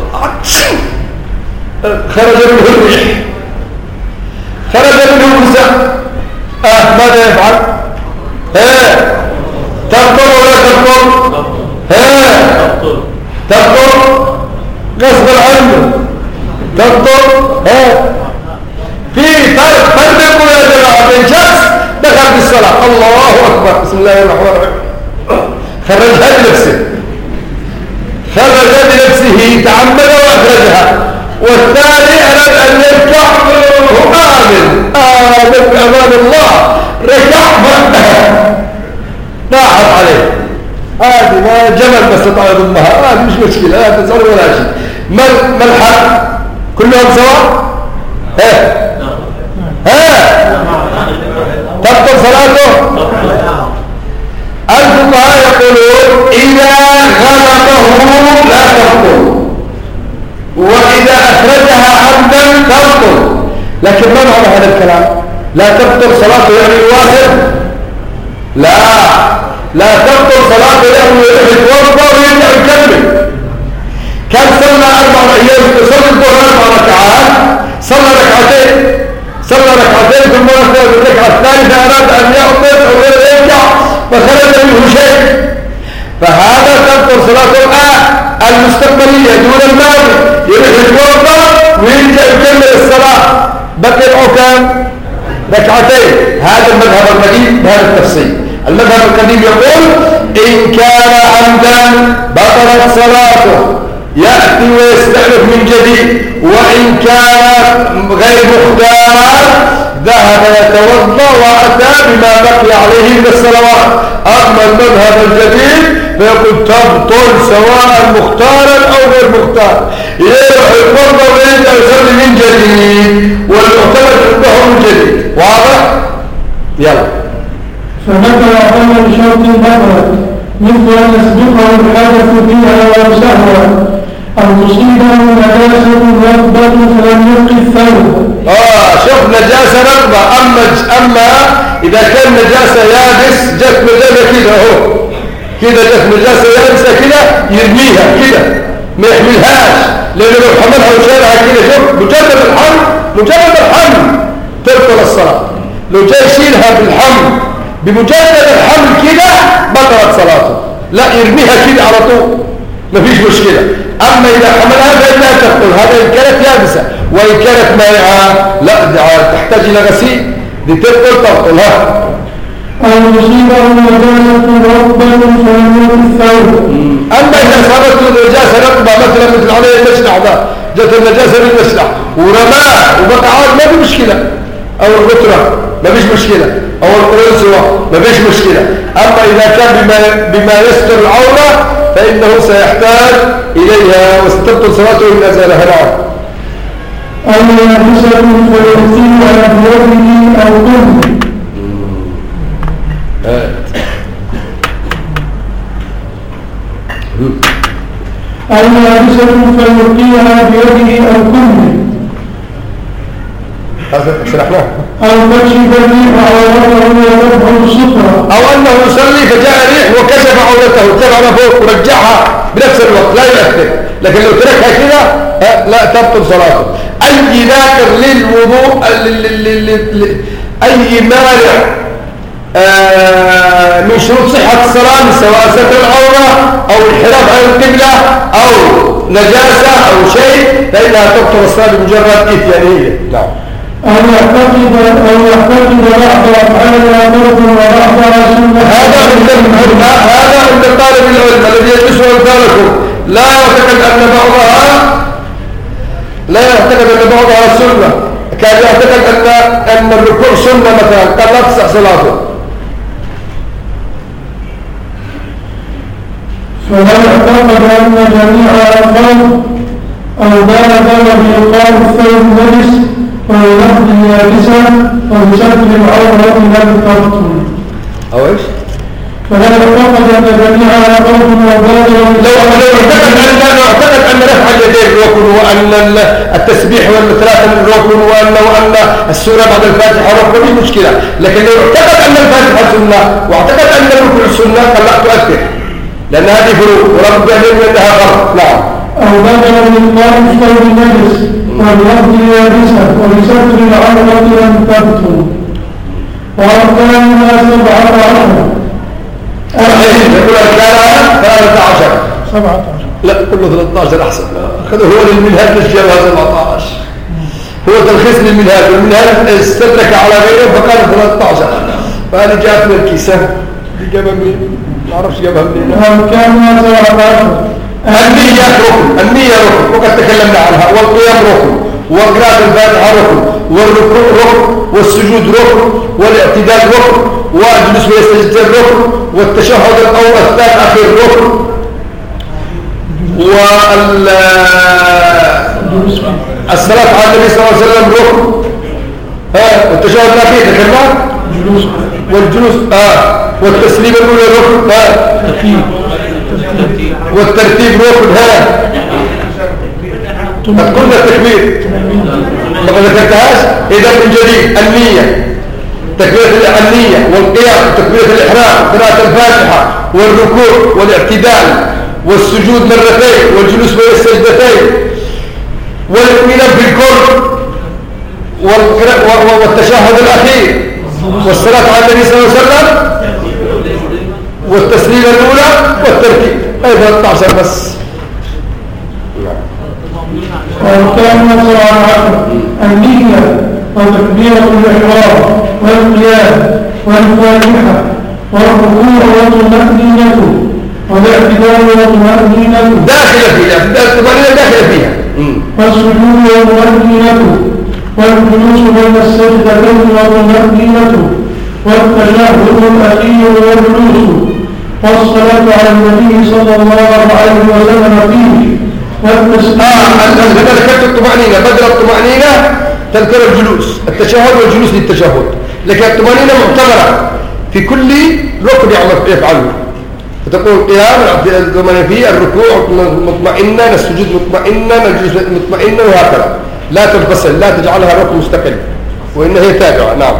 خرج منه الريح، خرج منه الوسع، ماذا يفعل؟ تبطل ولا تبطل؟ تبطل غصبا عنه، تبطل. في فرق يا جماعة بين شخص دخل بالصلاة الله أكبر بسم الله الرحمن الرحيم خرجها بنفسه، خرجها بنفسه تعمد وأخرجها، والثاني أراد أن يركع وهو آمن بأمان الله، ركع ضاعت عليه. هذه ما جمل بس استطاع يضمها، هذه مش مشكلة لا تسأل ولا شيء. ما الحق؟ كلهم سواء؟ تبطل صلاته. الفقهاء يقولون إذا غلبه لا تبطل، وإذا أخرجها عمدا تبطل. لكن ما معنى هذا الكلام؟ لا تبطل صلاته يعني الواحد؟ لا تبطل صلاته يعني يتوضا ويرجع يكمل. كان صلى 4 أيام يصلي الظهر 4 ركعات، صلى ركعتين ثم في الركعة الثالثة أراد أن يعطس أو يرجع فخرج منه شيء، فهذا تبطل صلاته المستقبلية دون الماضي، يروح يتوضا ويرجع يكمل الصلاة، بقي كم؟ ركعتين. هذا المذهب القديم بهذا التفصيل. المذهب القديم يقول إن كان عمدا بطلت صلاته يأتي ويستأنف من جديد، وإن كان غير مختار ذهب يتوضا وأتى بما بقي عليه من الصلوات. أما المذهب الجديد فيقول تبطل سواء مختارا أو غير مختار، يروح يتوضا ويرجع يصلي من جديد، والمعتمد عنده من جديد. واضح؟ يلا. فمتى أقل بشرط بطلت مثل أن يسبقه الحدث فيها وسهوا أو تصيبه نجاسة رطبة فلم يلق الثوب. شوف نجاسة رطبة. أما إذا كان نجاسة يابس جت نجاسة كده أهو كده، جت نجاسة يابسة كده يرميها كده ما يحملهاش، لأنه لو حملها وشالها كده شوف مجرد الحمل تبطل الصلاة. لو جاي يشيلها بالحمل بمجرد الحمل كده بطلت صلاته، لا يرميها كده على طول ما فيش مشكلة. أما إذا حملها فإنها تبطل، هذا إن كانت يابسة، وإن كانت مائعة لا تحتاج إلى غسيل، دي تبطل أو يصيبه نجاسة رطبة فلم يلق الثوب. أما إذا أصابته نجاسة رطبة مثل عليه المشنع ده، جت النجاسة بالمشنع ورماه وبقى عاد ما في مشكلة، أو الغترة ما فيش مشكلة، أو القرنسوة ما فيش مشكلة. أما إذا كان بما يستر العورة فإنه سيحتاج إليها وستبطل صلاته إن أزالها. نعم. أو ينفسه فيغسلها بيده أو قلبه. أو ينفسه فيلقيها بيده أو قلبه. هذا شرحناه. أو كشف الريح عورته ويذبح السترة. أو أنه يصلي فجاء ريح وكشف عورته تبع فوق ورجعها بنفس الوقت لا يؤثر، لكن لو تركها كده لا تبطل صلاته. أي ناكر للوضوء أي مانع من شروط صحة الصلاة سواء ستر العورة أو انحراف عن القبلة أو نجاسة أو شيء فإنها تبطل الصلاة بمجرد إتيانية. نعم. أو يعتقد بعض أفعالها فرض وبعضها سنة. هذا من طالب العلم الذي يدرسه أن الركوع سنة مثلا قال لا تصح صلاته. فهل اعتقد أن جميع القوم أو بالغ في إلقاء الثوب نجس وينقض يابسا ويسد العورة لم تبطل؟ أو إيش؟ فهل اعتقد أن جميع القوم أو بالغ لو اعتقد أن رفع اليدين ركن وأن التسبيح والثلاثة ركن وأن السورة بعد الفاتحة ركن مش مشكلة، لكن لو اعتقد أن الفاتحة سنة واعتقد أن الركوع سنة قال لا تؤثر، لأن هذه فروق ورب يعلم أنها غلط. نعم. أو بدل من قال الثوب النجس والنقض يابسا وبستر العورة لم تبطل. وأركانها 17. يقول أركانها 13. 17. لا كله 13 أحسن. هذا هو للمنهاج الجواب 17. هو تلخيص للمنهاج، والمنهاج استدرك على غيره فقال 13. فهذه جاءت من الكيسة دي جابها منين؟ ما أعرفش جابها منين. وأركانها 17. النية ركن، النية ركن وقد تكلمنا عنها، والقيام ركن، وقراءة الفاتحة ركن، والركوع ركن، والسجود ركن، والاعتدال ركن، والجلوس ويستجد ركن، والتشهد الأول الثاني الأخير ركن، والصلاة على النبي صلى الله عليه وسلم ركن، والتشهد الأخير ذكرناه، والجلوس والتسليم الأولى ركن، والترتيب ركن. قلنا التكبير لما ذكرتهاش. إذا من جديد النية، تكبيرة النية والقيام، تكبيرة الإحرام، قراءة الفاتحة، والركوع والاعتدال، والسجود مرتين، والجلوس بين السجدتين، والاطمئنان في الكل، والتشهد الأخير، والصلاة على النبي صلى الله عليه وسلم، والتسليمة الأولى، والترتيب. أي 13 بس. وأركانها 17. النية وتكبيرة الإحرام والقيام والفاتحة والركوع والطمأنينة والاعتدال والطمأنينة داخلة فيها، الطمأنينة داخلة فيها، والسجود والطمأنينة والجلوس بين السجدتين والطمأنينة والتشهد الأخير والجلوس والصلاة على النبي صلى الله عليه وسلم فيه والتسليم. أنت ذكرت الطمأنينة، بدل الطمأنينة تذكر الجلوس، التشهد والجلوس للتشهد، لكن الطمأنينة معتبرة في كل ركن يفعله. فتقول قيام الطمأنينة فيه، الركوع مطمئنا، السجود مطمئنا، الجلوس مطمئنا، وهكذا. لا تنفصل، لا تجعلها ركن مستقل، وإنها هي تابعة. نعم.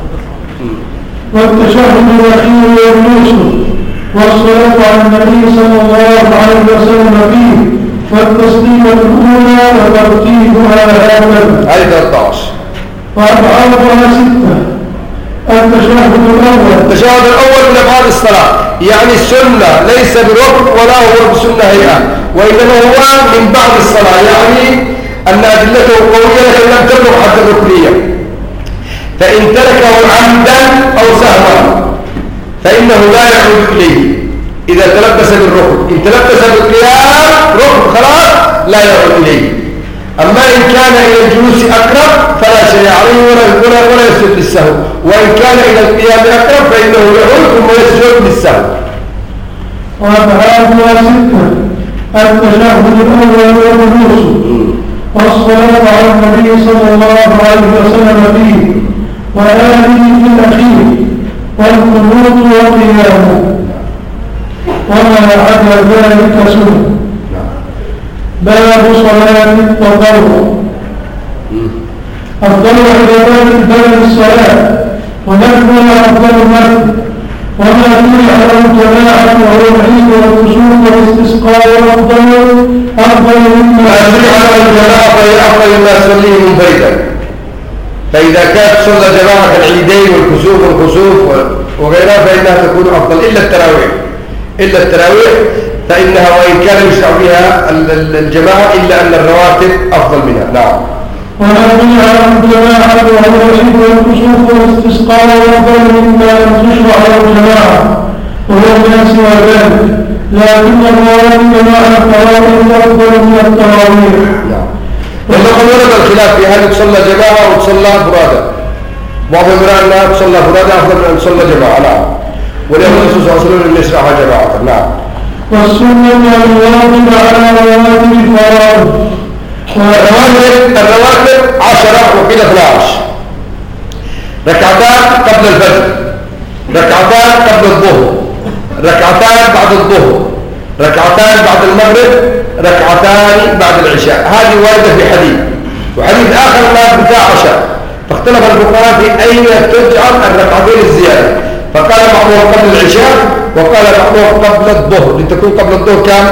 والتشهد الأخير والجلوس والصلاة على النبي صلى الله عليه وسلم فيه والتسليمة الأولى وترتيبها هكذا. هذه 13. وأبعادها 6. التشهد الأول من أفعال الصلاة، يعني السنة ليس بركن ولا هو بسنة هيئة، وإنما هو من بعد الصلاة، يعني أن أدلته قوية لكن لم تبلغ حد الركنية. فإن تركه عمدا أو سهوا فإنه لا يعود إليه إذا تلبس بالركن. إن تلبس بالقيام ركن خلاص لا يعود إليه. أما إن كان إلى الجلوس أقرب فلا شيء عليه ولا يسجد للسهو، وإن كان إلى القيام أقرب فإنه يعود ثم يسجد للسهو. وأبعادها 6. التشهد الأول والجلوس والصلاة على النبي صلى الله عليه وسلم فيه وآله في الأخير والقنوت والقيام وما عدا ذلك سنة. باب صلاة التطوع. أفضل عبادات البدن الصلاة ونفلها أفضل النفل، وما فيه على الجماعة وهو العيد والكسوف والاستسقاء أفضل مما فيه على الجماعة فهي أفضل ما يصليه منفردا. فإذا كانت صلى جماعة العيدين والكسوف وغيرها فإنها تكون أفضل إلا التراويح فإنها وإن كان يشرع فيها الجماعة إلا أن الرواتب أفضل منها. نعم. وما فيه على الجماعة وهو العيد والكسوف والاستسقاء أفضل مما لم تشرع على الجماعة وهو ما سوى ذلك، لكن الرواتب مع الفرائض أفضل من التراويح. نعم. ولقد ورد الخلاف في هل تصلى جماعة أو تصلى فرادا. بعضهم يرى أنها تصلى فرادى أفضل من أن تصلى جماعة. نعم. ولأن الرسول صلى الله عليه وسلم يشرعها جماعة. نعم. والسنة الواجب على رواتب الفرائض. الرواتب 10 وقيل 12. ركعتان قبل الفجر، ركعتان قبل الظهر، ركعتان بعد الظهر، ركعتان بعد المغرب، ركعتان بعد العشاء. هذه واردة في حديث، وحديث آخر لا بتاع عشاء. فاختلف الفقهاء في أين تجعل الركعتين الزيادة، فقال بعضهم قبل العشاء وقال بعضهم قبل الظهر لتكون قبل الظهر كم؟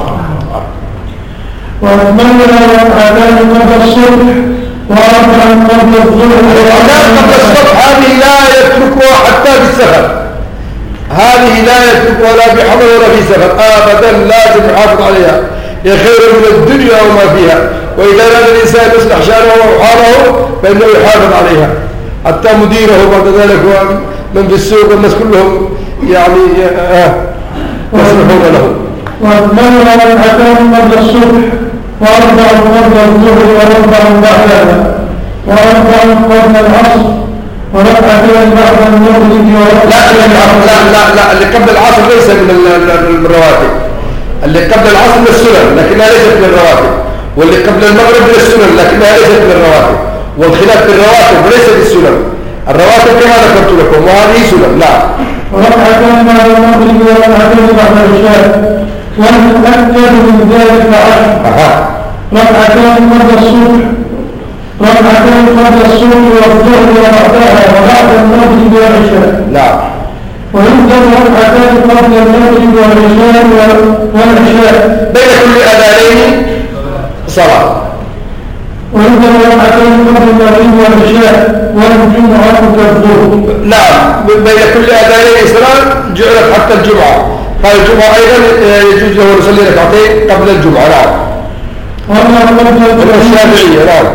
وأتمنى ركعتان قبل الصبح وأربعا قبل الظهر. ركعتان قبل الصبح هذه لا يتركها حتى في السفر، هذه لا يتركها لا في حضر ولا في سفر أبدا، لازم يحافظ عليها، هي خير من الدنيا وما فيها. وإذا أراد الإنسان يصلح شأنه وحاله فإنه يحافظ عليها، حتى مديره بعد ذلك ومن في السوق والناس كلهم يعني يصلحون له. وأتمنى ركعتان قبل الصبح وأربعا قبل الظهر وأربعا بعدها وأربعا قبل العصر وركعتين بعد المغرب. لا اللي قبل العصر ليس من الرواتب، اللي قبل العصر من السنن لكنها ليست من الرواتب، واللي قبل المغرب من السنن لكنها ليست من الرواتب. والخلاف في الرواتب وليس في السنن. الرواتب كما ذكرت لكم وهذه سنن. نعم. وركعتين بعد المغرب وركعتين بعد العشاء. ونتأكد من ذلك 10. ركعتين قبل الصبح، ركعتين قبل الصبح والظهر وبعدها وبعد المغرب والعشاء. نعم. ويوجد ركعتان قبل المغرب والعشاء بين كل أذانين صلاة. ويوجد ركعتين قبل المغرب والعشاء والجمعة كالظهر. نعم. بين كل أذانين صلاة جعلت حتى الجمعة. قال الجمعة أيضا يجوز له يصلي ركعتين قبل الجمعة. نعم. وأما قبل الشافعية. نعم.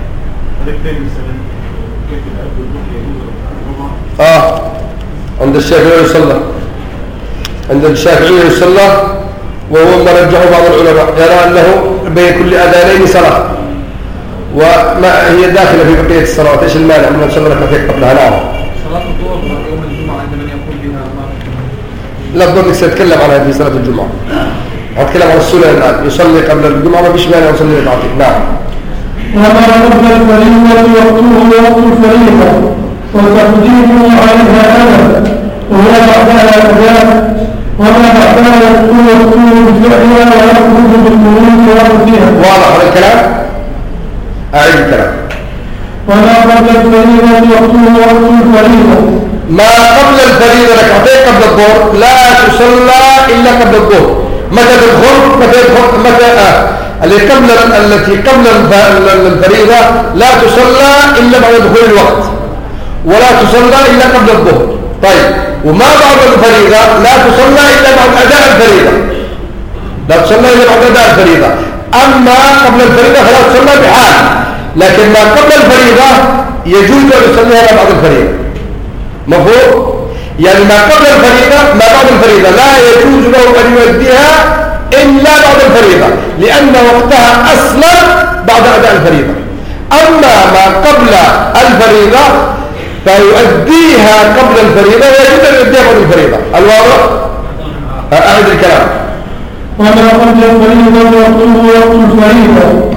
عند الشافعي يصلى، عند الشافعي يصلى، وهو ما رجحه بعض العلماء يرى أنه بين كل أذانين صلاة، وما هي داخلة في بقية الصلوات. إيش المانع من نصلي ركعتين قبلها؟ نعم. صلاة الظهر يوم الجمعة عند من يقول بها لا أظن سأتكلم عنها في صلاة الجمعة، أتكلم عن السنة الآن. يصلي قبل الجمعة ما فيش مانع يصلي ركعتين. نعم. وما قبل الفريضة وقته وقت الفريضة وتقديمه عليها أبدا، وهو بعدها أداء، وما بعدها يكون بفعلها ويخرج بالخروج وقتها. واضح هذا الكلام؟ أعيد الكلام. وما قبل الفريضة وقته وقت الفريضة. ما قبل الفريضة ركعتين قبل الظهر لا تصلى إلا قبل الظهر. متى تدخل؟ التي قبل الفريضة لا تصلى إلا بعد دخول الوقت، ولا تصلى إلا قبل الظهر. طيب، وما بعد الفريضة لا تصلى إلا بعد أداء الفريضة، لا تصلى إلا بعد أداء الفريضة. أما قبل الفريضة فلا تصلى بحال، لكن ما قبل الفريضة يجوز أن يصليها بعد الفريضة. مفهوم؟ يعني ما قبل الفريضة ما بعد الفريضة لا يجوز له أن يؤديها إلا بعد الفريضة، لأن وقتها أصلا بعد أداء الفريضة. أما ما قبل الفريضة فيؤديها قبل الفريضة ويجب أن يؤديها بعد الفريضة. الواضح؟ أعد الكلام. وما قبل الفريضة وقته وقت الفريضة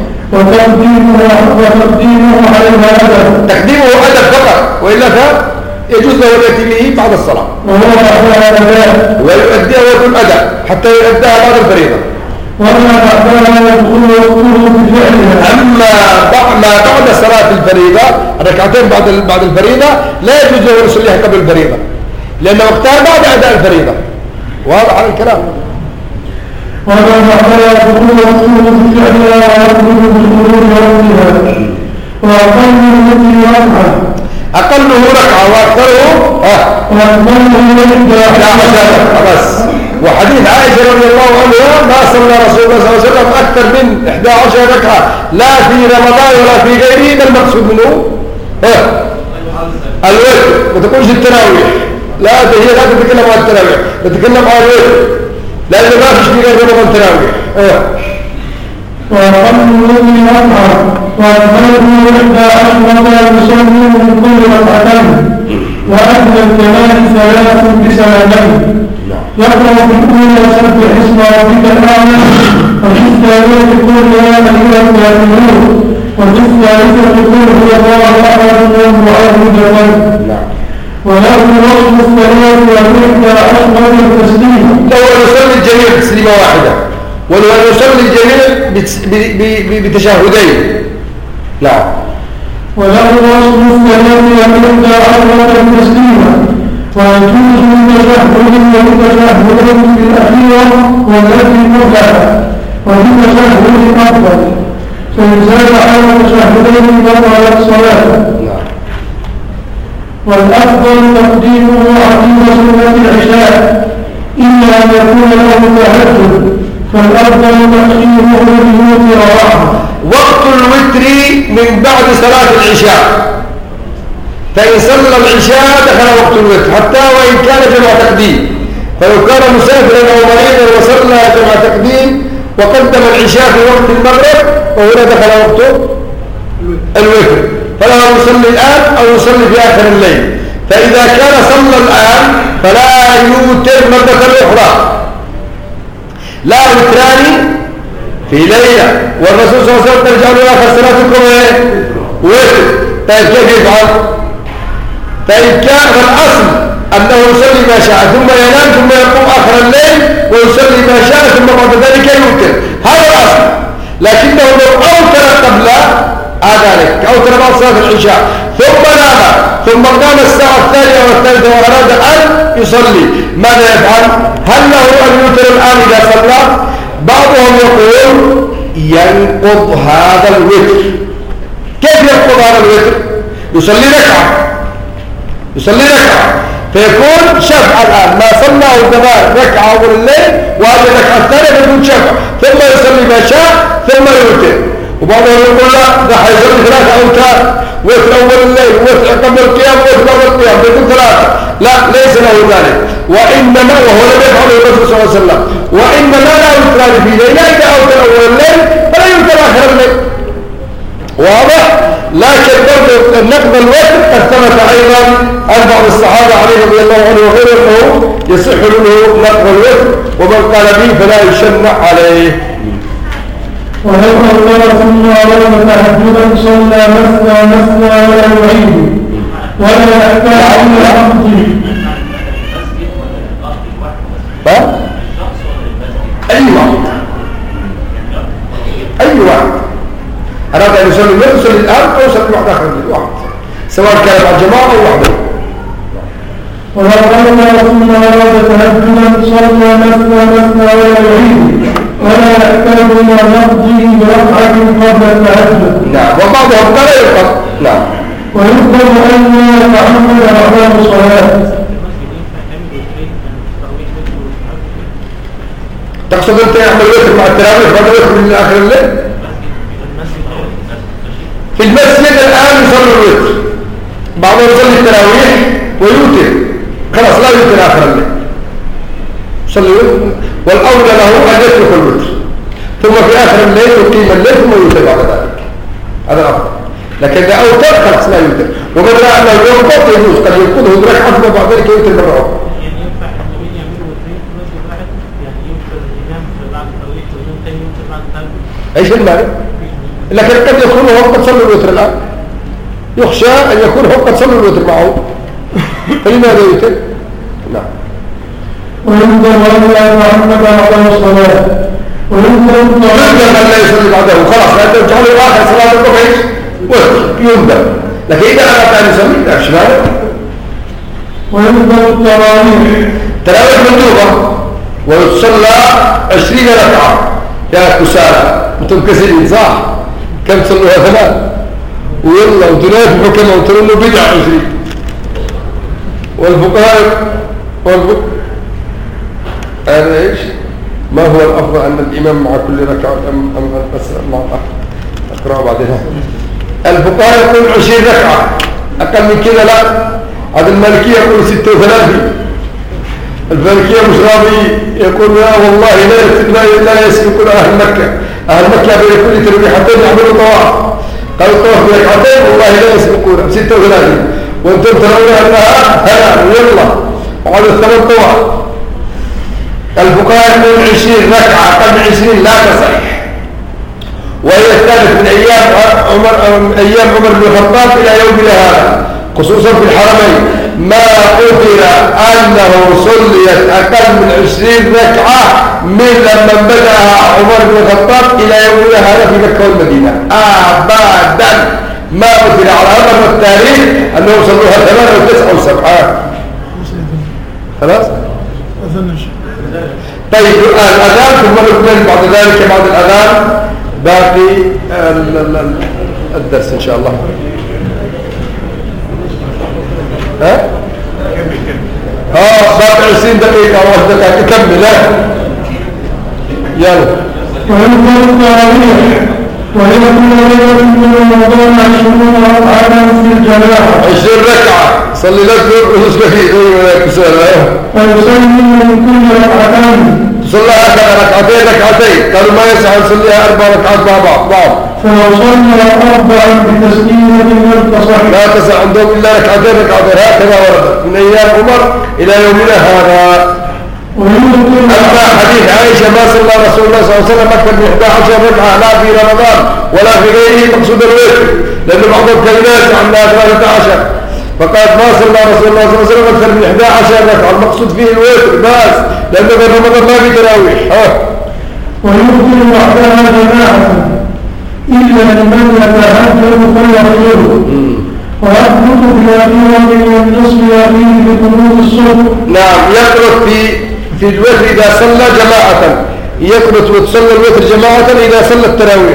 وتقديمه عليها أدب. تقديمه أدب فقط، وإلا يجوز له أن يأتي به بعد الصلاة ويؤديها ويكون أداء حتى يؤديها بعد الفريضة. وما بعدها يدخل وقته بفعلها. أما ما بعد صلاة الفريضة ركعتين بعد الفريضة لا يجوز له أن يصليها قبل الفريضة، لأن وقتها بعد أداء الفريضة. واضح على الكلام. وما بعدها يدخل وقته بفعلها ويخرج بالخروج وقتها. وأقل التي ركعة أقله ركعة وأكثره بس. وحديث عائشة رضي الله عنها ما صلى رسول الله صلى الله عليه وسلم أكثر من 11 ركعة لا في رمضان ولا في غيره. ما المقصود منه؟ الوتر. ما تقولش التراويح، لا هي لا تتكلم عن التراويح، تتكلم عن الوتر، لأنه ما فيش في غير رمضان تراويح. وأقل الوتر ركعة وأكمله 11 يصلي من كل ركعتين وأدنى الكمال 3 بسلامين يقرأ في الأولى سبح اسم ربك الأعلى وفي الثانية قل يا أيها الكافرون وفي الثالثة قل هو الله أحد الله جل وله وصف الصلاة و11 التسليم. لو يصلي الجميع تسليمة واحدة ولو يصلي الجميع بتشهدين. نعم. وله وصف الصلاة و11 التسليم ويجوز من تشهدين في الأخيرة والتي قبلها وفي تشهد أفضل فإن زاد على تشهدين بطلت الصلاة. والأفضل تقديمه عقيم سنة العشاء إلا أن يكون له تهجد فالأفضل تقديمه بالوتر راحة. وقت الوتر من بعد صلاة العشاء، فإن صلى العشاء دخل وقت الوتر حتى وإن كان جمع تقديم، فلو كان مسافرا أو مريضا وصلى جمع تقديم وقدم العشاء في وقت المغرب وهنا دخل وقت الوتر، فلا يصلي الآن أو يصلي في آخر الليل. فإذا كان صلى الآن فلا يوتر مرة أخرى، لا وتران في ليلة، والرسول صلى الله عليه وسلم ترجع له آخر صلاتكم وتر. طيب كيف يفعل؟ فإن كان الأصل أنه يصلي ما شاء ثم ينام ثم يقوم آخر الليل ويصلي ما شاء ثم بعد ذلك يوتر، هذا الأصل. لكنه لو أوتر قبل ذلك أوتر بعد صلاة العشاء ثم نام ثم قام الساعة الثانية والثالثة وأراد أن يصلي، ماذا يفعل؟ هل له أن يوتر الآن إذا صلى؟ بعضهم يقول ينقض هذا الوتر. كيف ينقض هذا الوتر؟ يصلي ركعة فيكون شفع الآن، ما صلى الزمان ركعة أول الليل وهذه الركعة الثانية فيكون شفع، ثم يصلي ما شاء ثم يوتر. وبعضهم يقول لا ده حيصلي 3 أوتار، وتر أول الليل وتر قبل القيام وتر بعد القيام فيكون 3. لا، ليس له ذلك، وإنما وهو لم يفعله الرسول صلى الله عليه وسلم، وإنما لا يوتران في ليلة، إذا أوتر أول الليل فلا يوتر آخر الليل. واضح؟ لكن برضه نقض الوتر قد ثبت أيضا عن بعض الصحابة عليه رضي الله عنه وغيره أنه يصح له نقض الوتر، ومن قال به فلا يشنع عليه. ولو أطلع ثم أراد تهجدا صلى مثنى ولا يعيد ولا يحتاج إلى عقده. أي واحد أراد أن يصلي ما يصلي الآن أو يصلي واحد آخر الواحد، سواء كان مع الجماعة أو وحده. ولو أطلع ثم أراد تهجدا صلى مثنى ولا يعيد ولا يحتاج إلى نقضه بركعة قبل التهجد. نعم، وبعضهم قال يقض. نعم. ويفضل أن يتعمد أعمال الصلاة. تقصد أنت يعمل وتر مع التراويح بعد وتر من آخر الليل؟ في المسجد الآن يصلي الوتر، بعضهم يصلي التراويح ويوتر، خلاص لا يوتر آخر الليل، يصلي وتر، والأولى له أن يترك الوتر ثم في آخر الليل يقيم الليل ثم يوتر بعد ذلك، هذا الأفضل. لكن إذا أوتر خلاص لا يوتر، ومن رأى أنه ينقض يجوز، قد ينقضه بركعة ثم بعد ذلك يوتر مرة أخرى. يعني ينفع المؤمن يعملوا وترين في مسجد واحد، يعني يوتر الإمام بعد التراويح ويوم ثاني يوتر بعد التهجد. ايش المانع؟ لكن قد يكون هو قد صلى الوتر الآن، يخشى أن يكون هو قد صلى الوتر معه، فلماذا يوتر؟ نعم. وينظر أن يتعمد أعمال الصلاة. وينظر أن لا يصلي بعده، خلاص لا تجعله آخر صلاة الضحى وتر ينظر، لكن إذا أردت أن يصلي لا شمال. وينظر التراويح مندوبة ويصلى 20 ركعة يا كسالى انتم كسلين صح؟ كم تصلوها 3 ويلا وتنافحوا كما وتقولوا له بدعة 20. والفقهاء هذا ايش؟ ما هو الافضل ان الامام مع كل ركعة ام بس مع اقرأ بعدها؟ الفقهاء يقول 20 ركعة، اقل من كذا لا. هذا المالكية يقول 36. الفلكية مش راضي، يقول يا والله لا يسبقنا أهل مكة، أهل مكة بين كل ترويحتين يعملوا طواف. قالوا الطواف بركعتين والله لا يسبقون 36 وانتم ترون أنها هلا ويلا وقالوا 8 طواف. الفقهاء يقولون 20 ركعة قبل 20 لا تصح، وهي الثالث من أيام عمر بن الخطاب إلى يومنا هذا، خصوصا في الحرمين ما قدر أنه صليت أقل من 20 ركعة من لما بدأها عمر بن الخطاب إلى يومنا هذا في مكة والمدينة أبدا. ما قدر على هذا التاريخ أنه صلوها 8 أو 9 أو 7. خلاص؟ طيب الأذان ثم نكمل بعد ذلك بعد الأذان باقي الدرس إن شاء الله. ها؟ باقي 20 دقيقة أو 1 دقيقة تكمل. يلا. وهي كل ليلة من رمضان 20 ركعة في الجماعة. 20 ركعة صلي لك ويصلي من كل ركعتين. تصلي هكذا ركعتين قالوا ما يسعى نصليها 4 ركعات مع بعض. فلو صلى 4 بتسليمة لم تصح. لا تصح عندهم إلا ركعتين هكذا وردت من أيام عمر إلى يومنا هذا. أما حديث عائشة ما صلى رسول الله صلى الله عليه وسلم أكثر من 11 ركعة لا في رمضان ولا في غيره مقصود الوتر، لأن بعض الكلمات عندها 13 فقالت ما صلى رسول الله صلى الله عليه وسلم أكثر من 11 ركعة المقصود فيه الوتر بس، لأن في رمضان ما في تراويح. ويمكن بعدها جماعة إلا لمن يتهجر فيغفره، ويقنط في الأخيرة من النصف الأخير بقنوت الصبح. نعم يقنط في الوتر إذا صلى جماعة، يقنط وتصلى الوتر جماعة إذا صلى التراويح.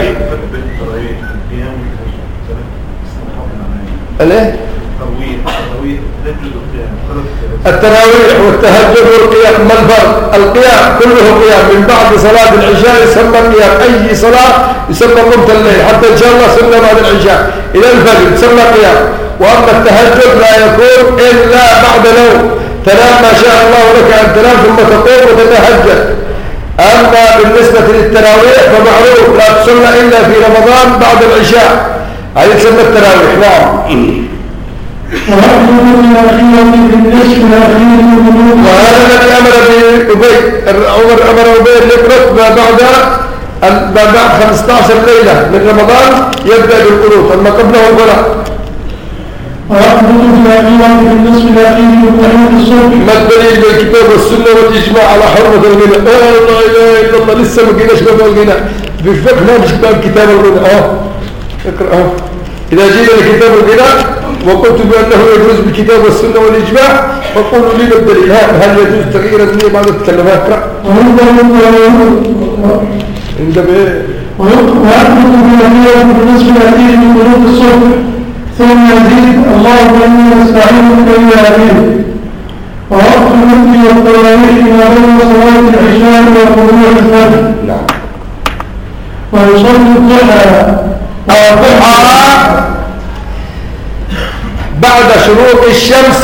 التراويح والتهجد والقيام ما الفرق؟ القيام كله قيام من بعد صلاة العشاء يسمى قيام، أي صلاة يسمى قمت الليل حتى إن شاء الله صلى بعد العشاء إلى الفجر يسمى قيام. وأما التهجد لا يكون إلا بعد نوم تنام ما شاء الله لك أن تنام ثم تقوم وتتهجد. أما بالنسبة للتراويح فمعروف لا تصلى إلا في رمضان بعد العشاء، هذه تسمى التراويح. نعم. وهذا الذي أمر به عمر أمر به القنوت ما بعد 15 ليلة من رمضان يبدأ بالقنوت، أما قبله فلا. ما الدليل بالكتاب والسنة والإجماع على حرمة الغنى؟ لا إله إلا الله لسه ما قيناش باب الغنى في الفقه، لا مش كتاب كتاب الغنى. اقرأ. إذا جينا لكتاب الغنى وقلت بأنه يجوز بالكتاب والسنة والإجماع فقولوا لي بالدليل هل يجوز تغيير الدنيا بعد التكلم؟ اقرأ. ويأخذ بالأخير بالنسبة الأخير من قنوت الصبح ثم يزيد اللهم إني أستعينك إلى أبيه. ووقت المسجد والتراويح ما بين صلاة العشاء وطلوع الفجر. ويصلي الضحى بعد شروق الشمس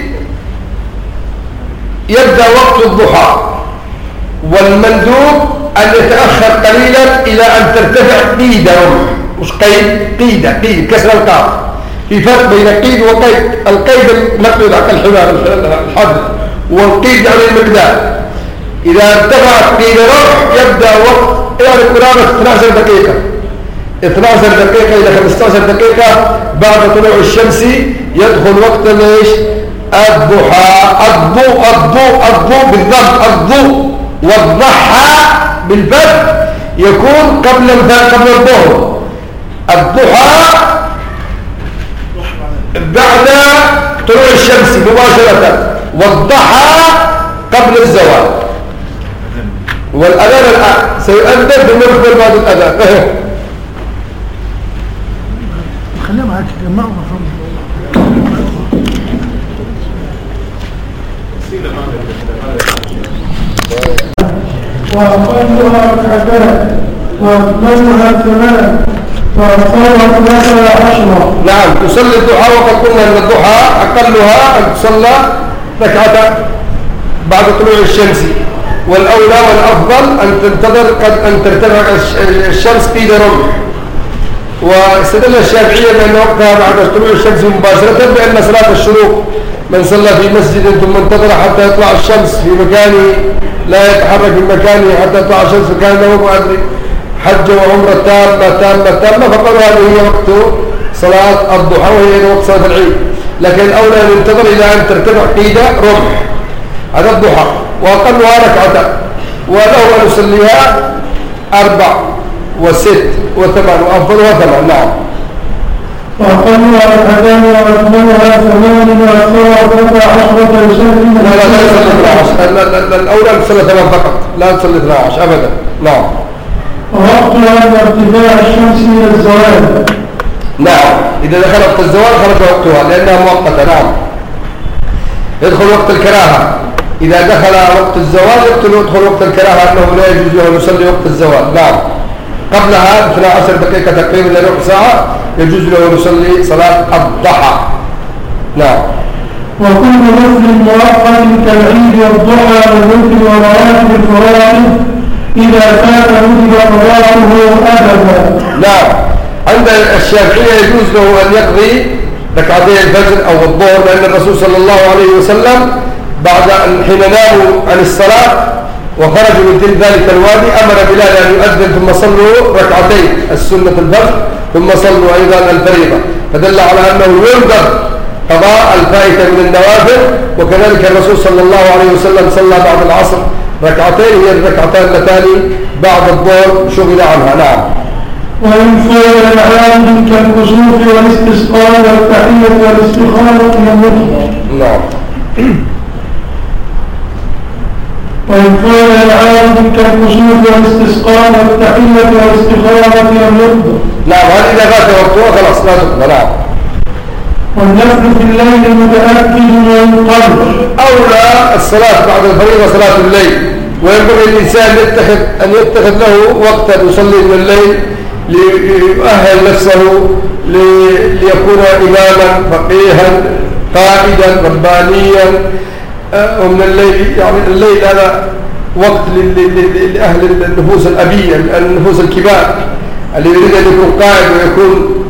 يبدأ وقت الضحى، والمندوب أن يتأخر قليلا إلى أن ترتفع قيدة، مش قيد كسر القاف، في فرق بين قيد وقيد. القيد المقيد على الحبال الحبل، والقيد على المقدار. إذا ارتفعت قيد روح يبدأ وقت يعني قرابة 12 دقيقة 12 دقيقة إلى 15 دقيقة بعد طلوع الشمس يدخل وقت ليش؟ الضحى. الضوء بالضبط الضوء، والضحى بالفتح يكون قبل الظهر. الضحى بعد طلوع الشمس مباشرة، والضحى قبل الزوال. والأذان الآن سيؤذن بمقبل بعد الأذان. خليها معاك جمعوا محمد. وأقلها ركعتان وأكملها 8 وأقلها 13. نعم تصلي الضحى، وقد قلنا أن الضحى أقلها أن تصلى ركعتان بعد طلوع الشمس، والأولى والأفضل أن تنتظر أن ترتفع الشمس قيد رمح. واستدل الشافعية بأن وقتها بعد طلوع الشمس مباشرة بأن صلاة الشروق من صلى في مسجد ثم انتظر حتى يطلع الشمس في مكانه لا يتحرك من مكانه حتى يطلع الشمس فكان له ما أدري حج وعمرة تامة فقالوا هذه هي وقت صلاة الضحى وهي وقت صلاة العيد. لكن الأولى أن ننتظر إلى أن ترتفع قيد رمح هذا الضحى وأقلها ركعتان وله أن يصليها 4 و6 و8 وأفضلها 8. نعم. وأقلها ركعتان وأكملها 8 وأكثرها 13 يسلم. لا يصلي 12. الأولى تصلي 8 فقط لا تصلي 12 أبدا. نعم. ووقتها عند ارتفاع الشمس إلى الزوال. نعم إذا دخل وقت الزوال خرج وقتها لأنها مؤقتة. نعم. يدخل وقت الكراهة إذا دخل وقت الزوال يدخل وقت الكراهة أنه لا يجوز له أن يصلي وقت الزوال. نعم. قبلها 12 دقيقة تقريبا إلى ربع ساعة يجوز له أن يصلي صلاة الضحى. نعم. وكل نفل مؤقت كالعيد والضحى والوتر ورواتب الفرائض إذا فات وجب قضاؤه أبدا. نعم. عند الشافعية يجوز له أن يقضي ركعتي الفجر أو الظهر لأن الرسول صلى الله عليه وسلم بعد أن حين ناموا عن الصلاة وخرجوا من ذلك الوادي أمر بلال أن يؤذن ثم صلوا ركعتين السنة الفجر ثم صلوا أيضا الفريضة فدل على أنه ينذر قضاء الفائتة من النوافل. وكذلك الرسول صلى الله عليه وسلم صلى بعد العصر ركعتين هي الركعتان اللتان بعد الظهر شغل عنها. نعم. وإن فعل العام كالكسوف والاستسقاء والتحية والاستخارة من النطق. نعم. وإن فعل العام كالكسوف والاستسقاء والتحية والاستخارة من النطق. نعم. هل إذا فات وقتها خلاص لا تقضى. نعم. والنفل في الليل متأكد وينقل. أولى الصلاة بعد الفريضة صلاة الليل وينبغي الإنسان أن يتخذ له وقتا يصلي من الليل ليؤهل نفسه ليكون إماما فقيها قائدا ربانيا. ومن الليل يعني الليل هذا وقت لأهل النفوس الأبية النفوس الكبار اللي يريد أن يكون قائد ويكون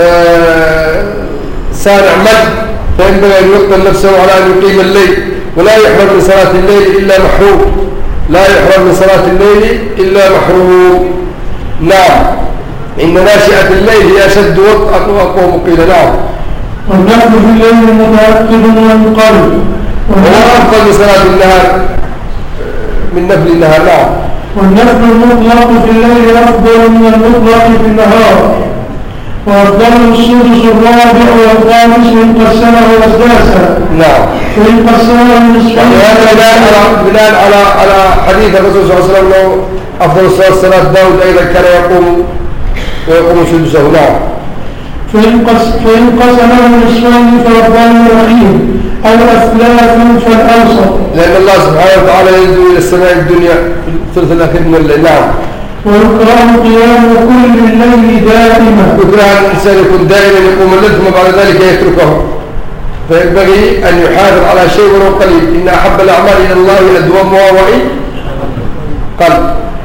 صانع مجد فينبغي أن يقبل نفسه على أن يقيم الليل ولا يحرم من صلاة الليل إلا محروم. لا يحرم من صلاة الليل إلا محروم. نعم. إن ناشئة الليل هي أشد وطئا وأقوى مقيلة. نعم. والنفل في الليل متأكد وينقل. وهو أفضل من صلاة النهار من نفل النهار. نعم. والنفل المطلق في الليل أفضل من المطلق في النهار. وأفضل السدس الرابع والخامس إن قسمه وازداسا. نعم. وإن قسمه نصفين. هذا بناء على حديث الرسول صلى الله عليه وسلم أنه أفضل الصلاة صلاة داود أيضا كان يقوم سدسه. نعم. فإن قسمه نصفين فأفضل الرحيم أو أثلاث فالأوسط. لأن الله سبحانه وتعالى ينزل إلى السماء الدنيا في الثلث الأخير من الليل. نعم. ويكره قيام كل الليل دائما. يكره الإنسان يكون دائما يقوم الليل ثم بعد ذلك يتركه فينبغي أن يحافظ على شيء ولو قليل. إن أحب الأعمال إلى الله أدومها وإن قل.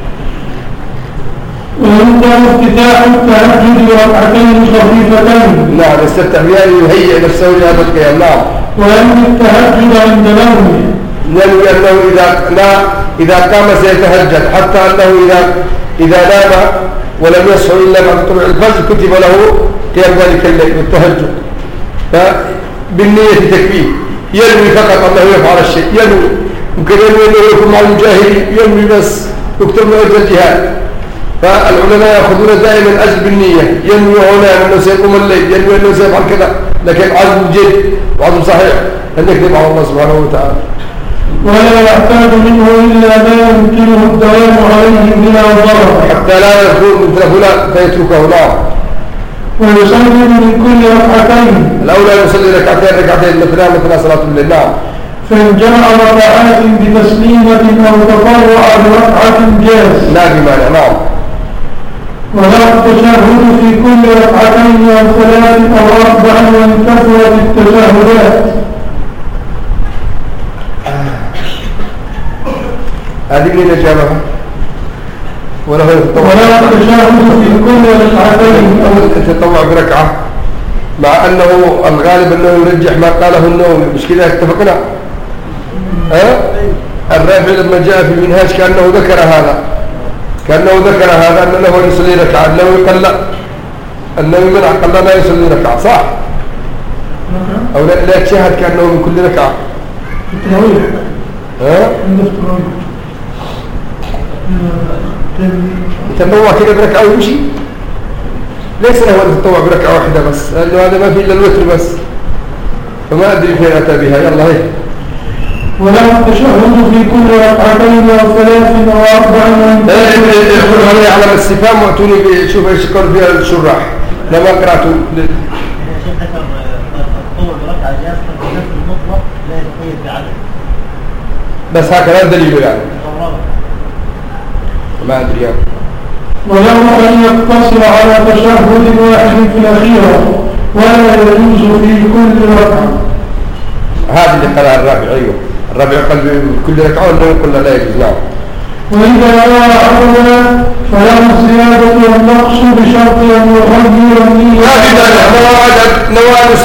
وينبغي افتتاح التهجد بركعتين خفيفتين. نعم. يستفتح بها يهيئ نفسه لهذا القيام. نعم. وينبغي التهجد عند نومه. ينوي أنه إذا قام سيتهجد حتى أنه إذا نام ولم يصحو إلا بعد طلوع الفجر كتب له قيام ذلك الليل والتهجد. فبالنية تكفيه ينوي فقط أنه يفعل الشيء ينوي. ممكن ينوي أنه يكون مع المجاهدين ينوي بس يكتب له أجر الجهاد. فالعلماء يأخذون دائما أجر بالنية ينوي هنا أنه سيقوم الليل ينوي أنه سيفعل كذا لكن عزم جد وعزم صحيح أن يكذب على الله سبحانه وتعالى. ولا يحتاج منه إلا ما يمكنه الدوام عليه بلا ضرر حتى لا يكون مثل فلان فيتركه. نعم. ويصلي من كل ركعتين. الأولى يصلي ركعتين مثل صلاة الليل. نعم. فإن جمع ركعات بتسليمة أو تطوع بركعة جاز. لا بمانع. نعم. ولا التشهد في كل ركعتين أو 3 أو 4 وإن كثرت التشهدات. هذه من جابها ولا هو التطوع في كل ركعتين أو التطوع بركعة، مع أنه الغالب أنه يرجح ما قاله النووي، مش كذا اتفقنا؟ الرافع لما جاء في المنهاج كأنه ذكر هذا، أنه له يصلي ركعة، أنه قال لا، أنه منع قال لا يصلي ركعة، صح؟ أو لا يتشهد كأنه من كل ركعة. التراويح عند التراويح يتطوع كده بركعة ويمشي، ليس له التطوع بركعة واحدة بس، لأنه هذا ما في إلا الوتر بس، فما أدري فين أتى بها. يلا هي وله التشهد في كل ركعتين أو 3 أو 4. يقول هذا على الاستفهام وأتوني بشوف ايش يقول فيها الشراح لما قرأته. الشيخ ذكر التطوع بركعة جائز في المطلق لا يتقيد بعدد، بس هكذا الدليل يعني ما أدري يعني. وله أن يقتصر على تشهد واحد في الأخيرة ولا يجوز في كل ركعة. هذا اللي قالها الرابع. أيوه الرابع قال كل ركعة ولا يقول لا يجوز. نعم. وإذا روى أحدنا فله الزيادة والنقص بشرط أن يغير النية. ما في مانع، نوى أن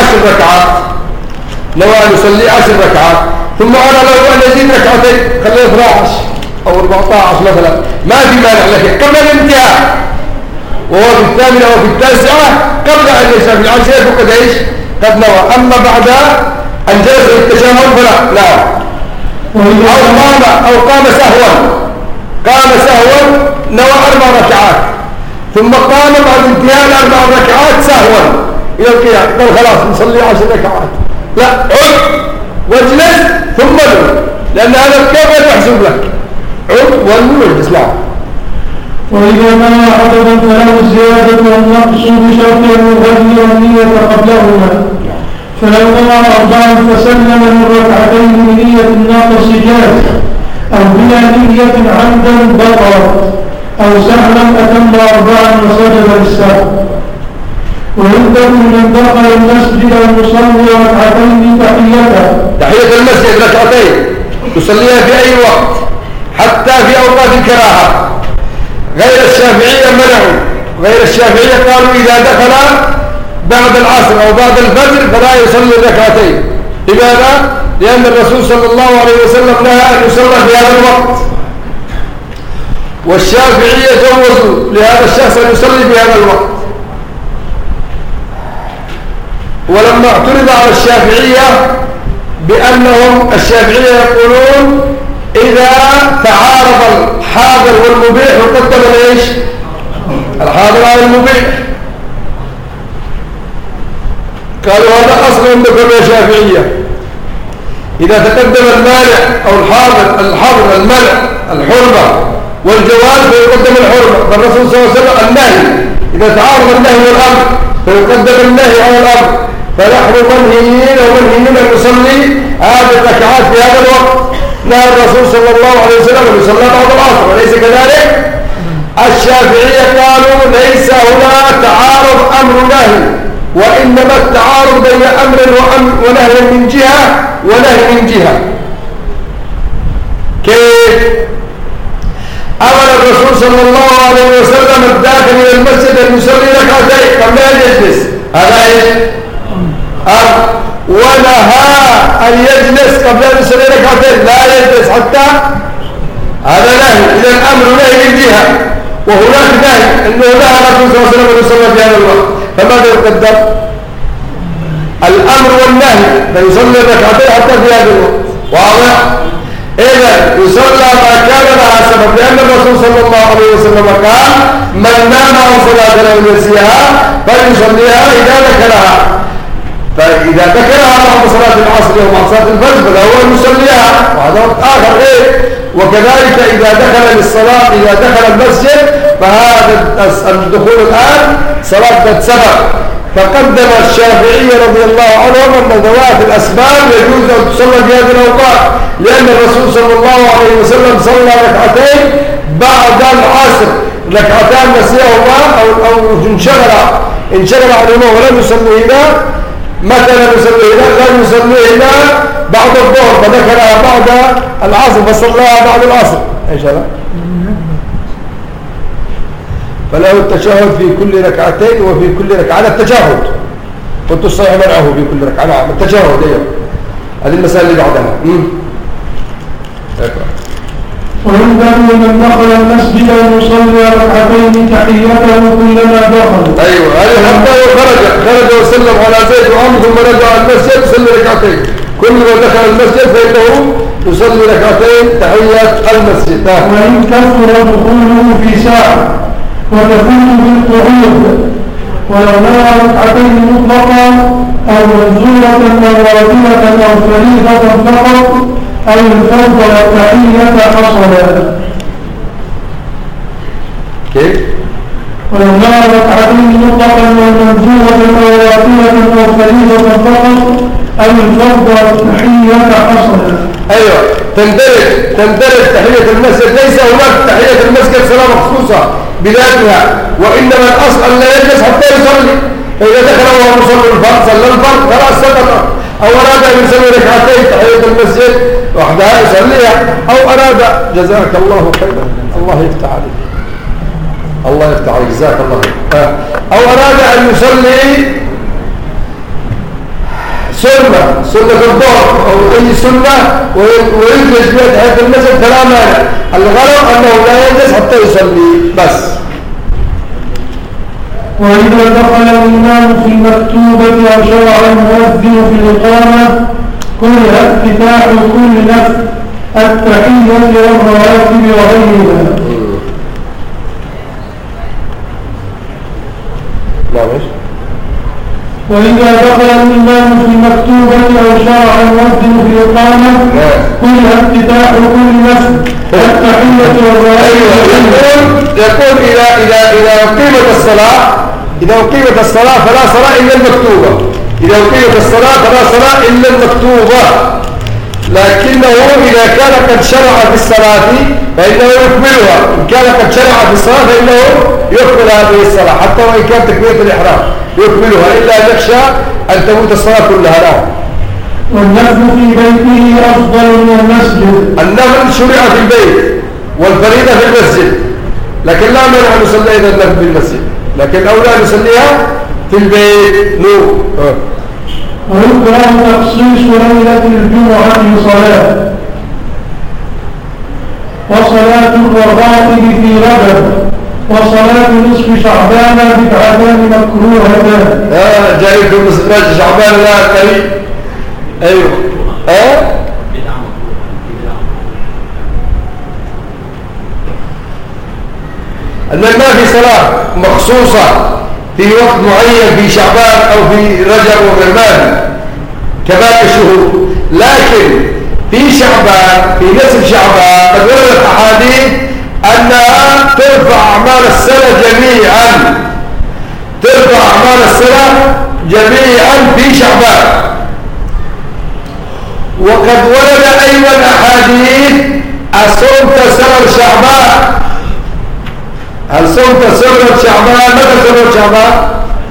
يصلي 10 ركعات ثم أنا لو أن يزيد ركعتين خليه 12 أو 14 مثلا، ما في مانع، لكن قبل الانتهاء وهو في الثامنة أو في التاسعة قبل أن يشرع في العشرة فقد إيش قد نوى. أما بعد أن جلس التشهد فلا. لا. أو قام سهوا نوى 4 ركعات ثم قام بعد انتهاء 4 ركعات سهوا إلى القيام، قال خلاص نصلي 10 ركعات. لا، عد واجلس ثم نوي، لأن هذا الكيف يحسب لك. عد واجلس. نعم. وإذا منع عددا فله الزيادة والنقص بشرط أن يغير النية قبلهما، فلو نوى 4 فسلم من ركعتين بنية الناقص جاز، أو بلا نية عمدا بطلت، أو سهلا أتم 4 وسجد للسهو. ويندب من دخل المسجد أن يصلي ركعتين تحية المسجد ركعتين يصليها في أي وقت حتى في أوقات الكراهة. غير الشافعية منعوا، غير الشافعية قالوا إذا دخل بعد العصر أو بعد الفجر فلا يصلي ركعتين. لماذا؟ لأن الرسول صلى الله عليه وسلم نهى أن يصلى في هذا الوقت، والشافعية جوزوا لهذا الشخص أن يصلي في هذا الوقت. ولما اعترض على الشافعية بأنهم الشافعية يقولون إذا تعارض الحاضر والمبيح وقدم ليش الحاضر على المبيح، قالوا هذا أصل عندكم يا شافعية. إذا تقدم المانع أو الحاضر المنع الحرمة والجواز فيقدم الحرمة، فالرسول صلى الله عليه وسلم النهي إذا تعارض النهي والأمر فيقدم النهي على الأمر، فنحن منهيين ومنهيين أن نصلي هذه الركعات في هذا الوقت. نهى الرسول صلى الله عليه وسلم أن يصلى بعد العصر، وليس كذلك. الشافعية قالوا ليس هنا تعارض أمر نهي، وإنما التعارض بين أمر ونهي من جهة ونهي من جهة. كيف؟ أمر الرسول صلى الله عليه وسلم الداخل إلى المسجد أن يصلي ركعتين قبل أن يجلس، هذا إيش؟ ونهى أن يجلس قبل أن يصلي ركعتين، لا يجلس حتى، هذا نهي. إذا الأمر نهي من جهة وهناك نهي أنه نهى الرسول صلى الله عليه وسلم أن يصلي في هذا الوقت، فماذا يقدم؟ الأمر والنهي، فيصلي ركعتين حتى في هذا الوقت. واضح؟ إذا يصلى ما كان لها سبب، لأن الرسول صلى الله عليه وسلم قال من نام عن صلاة لو نسيها فليصليها إذا ذكرها، فإذا ذكرها بعد صلاة العصر أو بعد صلاة الفجر فهو يصليها، وهذا وقت آخر. وكذلك إذا دخل للصلاة، إذا دخل المسجد فهذا الدخول الآن صلاة ذات سبب، فقدم الشافعي رضي الله عنهم أن ذوات الأسباب يجوز أن تصلى في هذه الأوقات، لأن الرسول صلى الله عليه وسلم صلى ركعتين بعد العصر، ركعتان نسيهما أو انشغل عنهما ولم يصليهما متى لا نصلي لا نصلي إلا بعد الظهر، فذكرها بعد العصر فصلاها بعد العصر. ايش هذا؟ فله التشهد في كل ركعتين وفي كل ركعة على التشهد، كنت الصحيح منعه في كل ركعة. نعم التشهد. ايوه هذه المسألة اللي بعدها. وينبغي من دخل المسجد أن يصلي ركعتين تحيته كلما دخل. ايوه هذه حتى خرج وسلم على زيد وعمر ثم رجع المسجد يصلي ركعتين، كل ما دخل المسجد فإنه يصلي ركعتين تحية المسجد. وإن كثر دخوله في ساعة وتفوت بالقعود، ولو نوى ركعتين مطلقا أو منزولة أو راتبة أو فريضة فقط أو الفرض والتحية حصلا. كيف؟ ولو نوى ركعتين مطلقا أو منزولة أو راتبة أو فريضة فقط أو الفرض والتحية حصلا. ايوه تندرج تحية المسجد، ليس هناك تحية المسجد صلاة مخصوصة بذاتها، وإنما الأصل أن لا يجلس حتى يصلي. فإذا دخل وهو مصلي الفرض صلى الفرض خلاص سقط، أو أراد أن يصلي ركعتين تحية المسجد وحدها يصليها، أو أراد جزاك الله خيرا الله يفتح عليك الله يفتح عليك جزاك الله خيرا، أو أراد أن يصلي سنة الظهر أو أي سنة ويجلس بها تحية المسجد فلا مانع. الغرض أنه لا يجلس حتى يصلي بس. وإذا دخل الإمام في المكتوبة أو شرع المؤذن في الإقامة كره افتتاح كل نفس التحية والرواتب وغيرها. وإذا دخل الإمام في المكتوبة أو شرع المؤذن في الإقامة كره افتتاح كل نفس التحية والرواتب. يقول إذا أقيمت الصلاة فلا صلاة إلا المكتوبة. إذا أقيمت الصلاة فلا صلاة إلا المكتوبة، لكنه إذا كان قد شرع في الصلاة فإنه يكملها. إن كان قد شرع في الصلاة فإنه يكمل هذه الصلاة حتى وإن كان تكبيرة الإحرام يكملها، إلا أن يخشى أن تموت الصلاة كلها. لا. والنفل في بيته أفضل من المسجد. النفل شرع في البيت والفريضة في المسجد، لكن لا مانع أن نصلي إذا النفل في المسجد، لكن الأولى أن نصليها في البيت. نور. ويكره تخصيص ليلة الجمعة صلاة، وصلاة الرغائب في رجب، وصلاة نصف شعبان بدعتان مكروهتان. جاي في نصف شعبان لا قريب. ايوه ان ما في صلاة مخصوصة في وقت معين في شعبان او في رجب وغيرمان كباقي الشهور، لكن في شعبان في نصف شعبان قد وردت احاديث انها ترفع اعمال السنة جميعا، ترفع اعمال السنة جميعا في شعبان. وقد ورد ايضا احاديث اصمت سنة شعبان، هل صمت سنة شعبان؟ متى سنة شعبان؟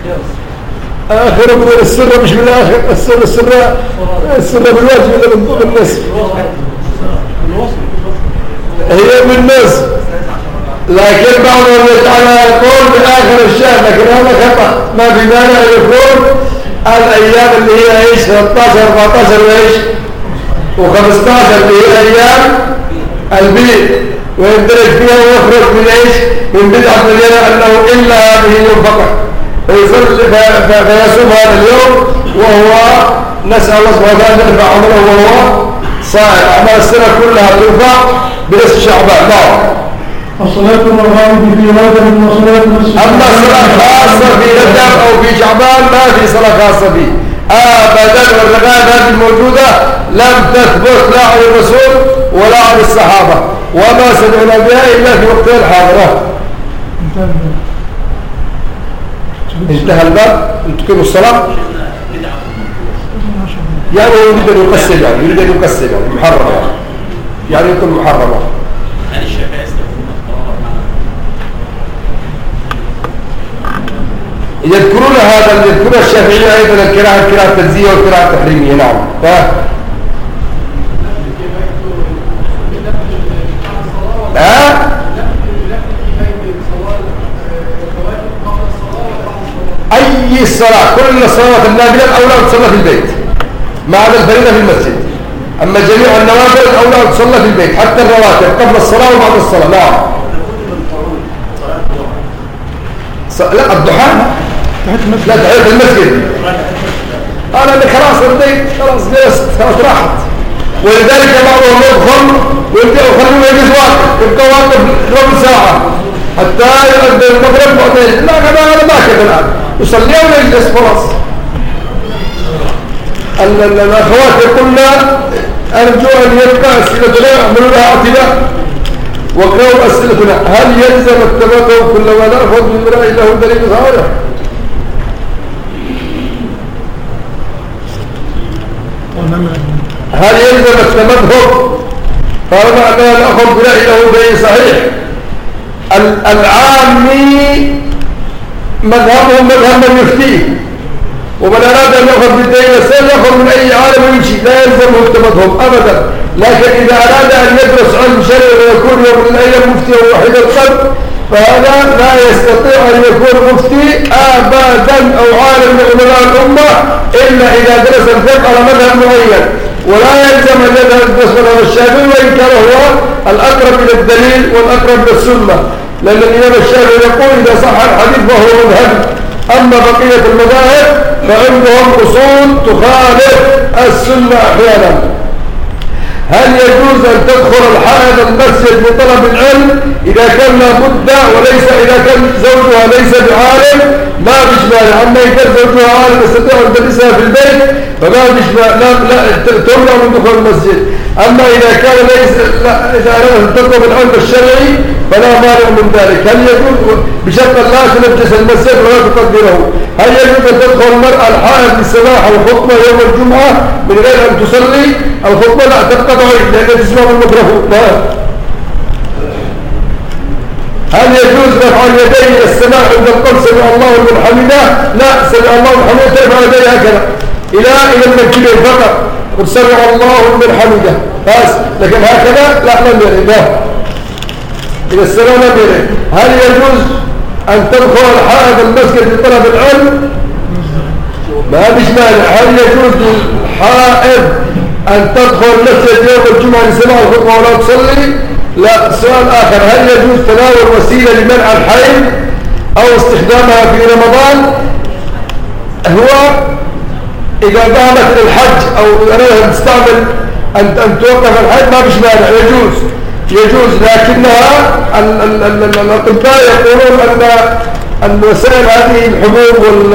آخر السر مش بالآخر، السر بالواجب ولا بالنصف؟ هي بالنصف، لكن بعضهم يجعلها يقول بآخر الشهر، لكن هذا خطأ. ما في مانع يكون الأيام اللي هي ايش 13 14 وايش و15 اللي هي أيام البيت، ويندرج فيها ويخرج من ايش من بدعة مليانة أنه إلا هذه اليوم فقط، فيصوم هذا اليوم وهو نسأل الله سبحانه وتعالى أن يرفع عمره وهو صائم. أعمال السنة كلها ترفع بنصف شعبان. نعم. الصلاة الرغائب في رجب وصلاة نصف. أما الصلاة خاصة في رجب أو في شعبان ما في صلاة خاصة فيه أبدا، والرغائب هذه الموجودة لم تثبت لا عن الرسول ولا عن الصحابة، وما سمعنا بها إلا في وقتها الحاضرة. انتهى الباب. تقيموا الصلاة يعني يريد أن يقسم، يعني يريد أن يقسم يعني محرمة، يعني يكون محرمة. يذكرونها هذا اللي يذكره الشافعي أيضا الكراهة التجزية والكراهة التحريمية. نعم. أي الصلاة كل الصلوات النافلة الأولى تصلى في البيت ما عدا الفريضة في المسجد. أما جميع النوافل الأولى تصلى في البيت حتى الرواتب قبل الصلاة وبعد الصلاة. نعم. لا الضحى لا تحية المسجد. أنا اللي خلاص رديت خلاص جلست خلاص راحت. ولذلك بعضهم يدخل ويخلوه يجلس واقف يبقى واقف ربع ساعة حتى يؤدي المغرب بعدين. لا هذا ما كذا الآن يصلي ولا يجلس خلاص. الأخوات يقولنا أرجو أن يبقى أسئلتنا اعملوا لها اعتداء وقرأوا أسئلتنا. هل يلزم التبادل كلما نأخذ من رأي له دليل صحيح؟ هل يلزم التمذهب طالما أننا نأخذ برأي له دليل صحيح؟ العامي مذهبه مذهب من يفتيه ومن أراد أن يأخذ بالدليل السهل يأخذ من أي عالم ويمشي لا يلزمه التمذهب أبدا. لكن إذا أراد أن يدرس علم شرعي ويكون يوم من الأيام مفتيا وحيد القلب فهذا لا يستطيع أن يكون مفتي أبدا أو عالم من علماء الأمة إلا إذا درس الفقه على مذهب معين. ولا يلزم أن يدرس مذهب الشافعي وإن كان هو الأقرب إلى الدليل والأقرب للسنة لأن الإمام الشافعي يقول إذا صح الحديث فهو مذهب. أما بقية المذاهب فعندهم أصول تخالف السنة أحيانا. هل يجوز أن تدخل الحائض المسجد لطلب العلم إذا كان لابد وليس إذا كان زوجها ليس بعالم ما فيش مانع. أما إذا كان زوجها عالم يستطيع أن تجلسها في البيت فما فيش مانع لا تمنع من دخول المسجد. أما إذا كان إذا أردت أن تطلب العلم الشرعي فلا مانع من ذلك. هل يجوز بشرط لا تنجس المسجد ولا تقدره؟ هل يجوز أن تدخل المرأة الحائض للسماح والخطبة يوم الجمعة من غير أن تصلي؟ الخطبة لا تنقطع لأنها تسمع الميكروفون. هل يجوز رفع اليدين إلى السماء عند القول سمع الله لمن حمده؟ لا سمع الله لمن حمده ترفع يديه هكذا إلى المنكبين فقط قل سمع الله لمن حمده بس. لكن هكذا لا لم يرد إلى السماء لم يرد. هل يجوز أن تدخل الحائض المسجد لطلب العلم؟ ما فيش مانع. هل يجوز للحائض أن تدخل المسجد يوم الجمعة لسماع الخطبة ولا تصلي؟ لا. سؤال آخر هل يجوز تناول وسيلة لمنع الحيض أو استخدامها في رمضان؟ هو إذا ذهبت للحج أو أرادها تستعمل أن توقف الحيض ما فيش مانع يجوز لكنها الأطباء يقولون أن وسائل هذه الحبوب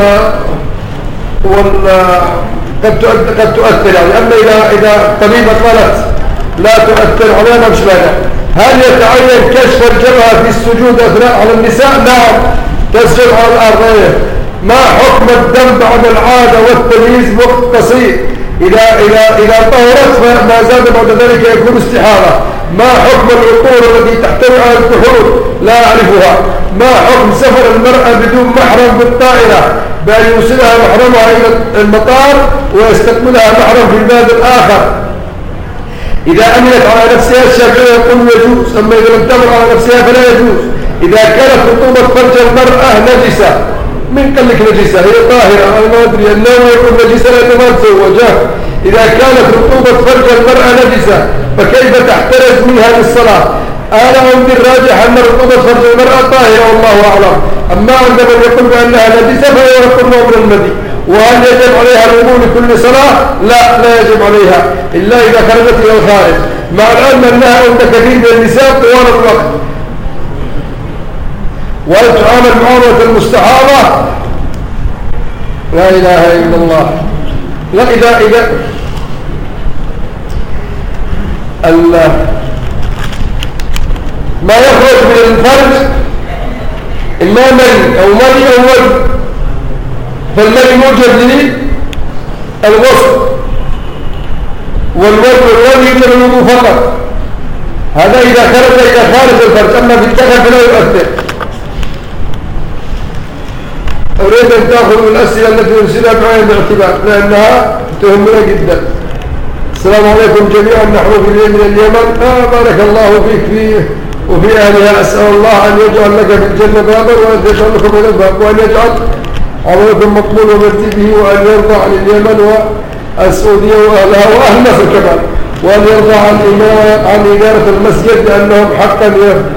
قد تؤثر يعني. أما إذا طبيبة قالت لا تؤثر عليها ما فيش مانع. هل يتعين كشف الجبهة في السجود أثناء على النساء؟ نعم تسجد على الأرض. ما حكم الدم بعد العادة والتمييز وقت قصير؟ إذا طهرت فما زاد بعد ذلك يكون استحاضة. ما حكم العطور التي تحتوي على الكحول؟ لا أعرفها. ما حكم سفر المرأة بدون محرم بالطائرة بأن يوصلها محرمها إلى المطار ويستقبلها محرم في البلد الآخر؟ إذا أمنت على نفسها الشافعي يقول يجوز. أما إذا لم تمر على نفسها فلا يجوز. إذا كانت رطوبة فرج المرأة نجسة من قال لك نجسة هي طاهرة أنا ما أدري النوم يكون نجسة لأنه ما تزوجها. إذا كانت رطوبة فرج المرأة نجسة فكيف تحترز منها للصلاة؟ أنا عندي الراجح أن رطوبة فرج المرأة طاهرة والله أعلم. أما عند من يقول بأنها نجسة فهو يقول من المدي. وهل يجب عليها الوضوء لكل صلاة؟ لا يجب عليها إلا إذا خرجت إلى الخارج مع العلم أنها عند كثير من النساء طوال الوقت. وهل تعامل معاملة المستحاضة؟ لا إله إلا الله. لا إذا ما يخرج من الفرج إما من أو ملي أو ولد فالذي موجد للوسط والولد يمكن الوضوء فقط. هذا إذا خرج إلى خارج الفرج. أما في الداخل فلا يؤثر. أريد أن تأخذ الأسئلة التي أرسلها بعين الاعتبار لأنها تهمنا جدا. السلام عليكم جميعا، نحن في من اليمن. بارك الله فيك وفي أهلها. أسأل الله أن يجعل لك في الجنة بابا وأن يجعل لكم من الباب، وأن يجعل عملكم مقبول ومرتبه، وأن يرضى عن اليمن والسعودية وأهلها وأهل مصر كمان، وأن يرضى عن إدارة المسجد لأنهم حقا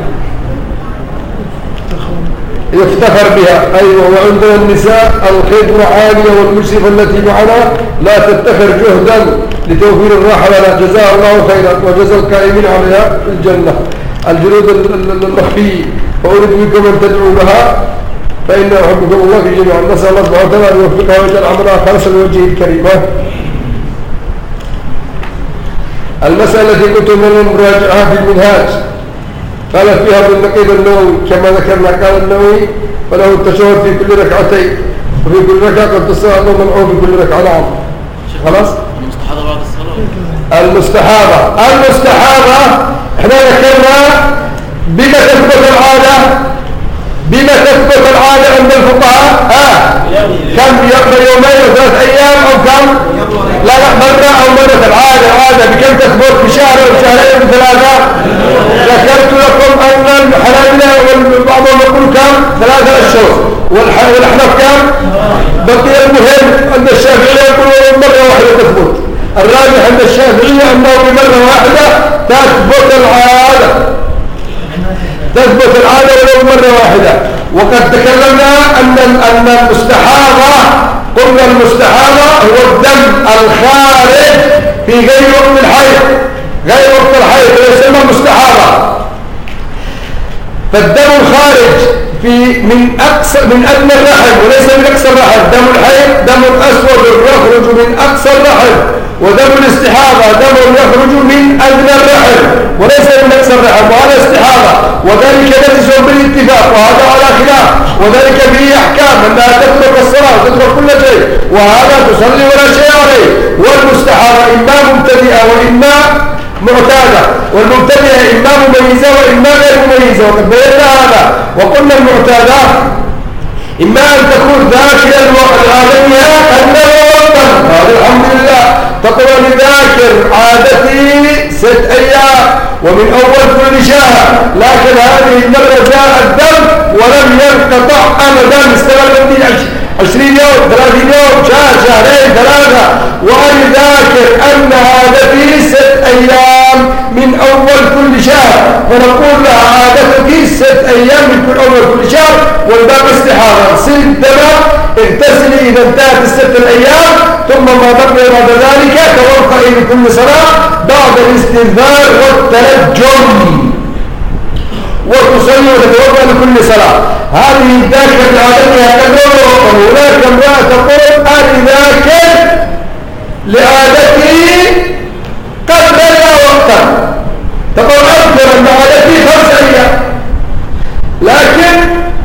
يفتخر بها. أيوة. وعندنا النساء الخدمة عالية، والمشرفة التي معنا لا تتخر جهدا لتوفير الراحة لنا. جزاء الله خيرا وجزا القائمين عليها الجنة الجنود المخفيين. وأريد منكم أن تدعوا لها فإن أحبكم الله جميعا. نسأل الله سبحانه وتعالى أن يوفقها ويجعل عملها خالصا لوجهه الكريم. المسألة التي قلت من المراجعة في المنهاج قال فيها ابن نقيب النووي كما ذكرنا، قال النووي فله التشهد في كل ركعتين، وفي كل ركعة قد تصلى الله منعه في كل ركعة. نعم. خلاص. المستحاضة بعد الصلاة. المستحاضة احنا ذكرنا بما تثبت العادة عند الفقهاء. كم يقضي يومين وثلاث أيام أو كم؟ لا مرة أو مرة. العادة بكم تثبت؟ بشهر أو شهرين أو ثلاثة؟ ذكرت لكم أن الحنابلة وبعضهم يقول كم؟ 3 أشهر. والأحناف كم؟ بقي المهم عند الشافعية يقولون مرة واحدة تثبت. الراجح عند الشافعية أنه بمرة واحدة تثبت العادة ولو مرة واحدة. وقد تكلمنا أن المستحاضة، قلنا المستحاضة هو الدم الخارج في غير وقت الحيض ويسمى مستحاضة. فالدم الخارج من أدنى الرحم وليس من أقصى الرحم. دم الحيض دم أسود يخرج من أقصى الرحم، ودم الاستحاضة دم يخرج من أدنى الرحم وليس من أقصى الرحم، وهذا استحاضة، وذلك نجس بالاتفاق، وهذا على خلاف، وذلك به أحكام أنها تترك الصلاة وتترك كل شيء، وهذا تصلي ولا شيء عليه. والمستحاضة إما مبتدئة وإما معتادة، والمبتدئة إما مميزة وإما غير مميزة، وقد بينا هذا. وقلنا المعتادة إما أن تكون ذاكرا لعادتها أنه هذا الحمد لله تقول لذاكر عادتي 6 أيام ومن أول كل شهر، لكن هذه المرة جاء الدم ولم ينقطع أبدا، استمر من 20 يوم 30 يوم شهرين 3، وأن يذاكر أن عادتي 6 أيام من أول كل شهر، فنقول لها عادتك 6 أيام من كل أول كل شهر والباقي استحاضة. اغسلي الدم، اغتسلي إذا انتهت 6 أيام، ثم ما بقي بعد ذلك توضئي لكل صلاة بعد الاستنثار والتنجم، وتصلي وتتوضا لكل صلاة. هذه ذاكر لعادتها كذا. وهناك امرأة تقول أنا ذاكر لعادتي قبل وقتا، تقول أذكر أن عادتي 5 أيام، لكن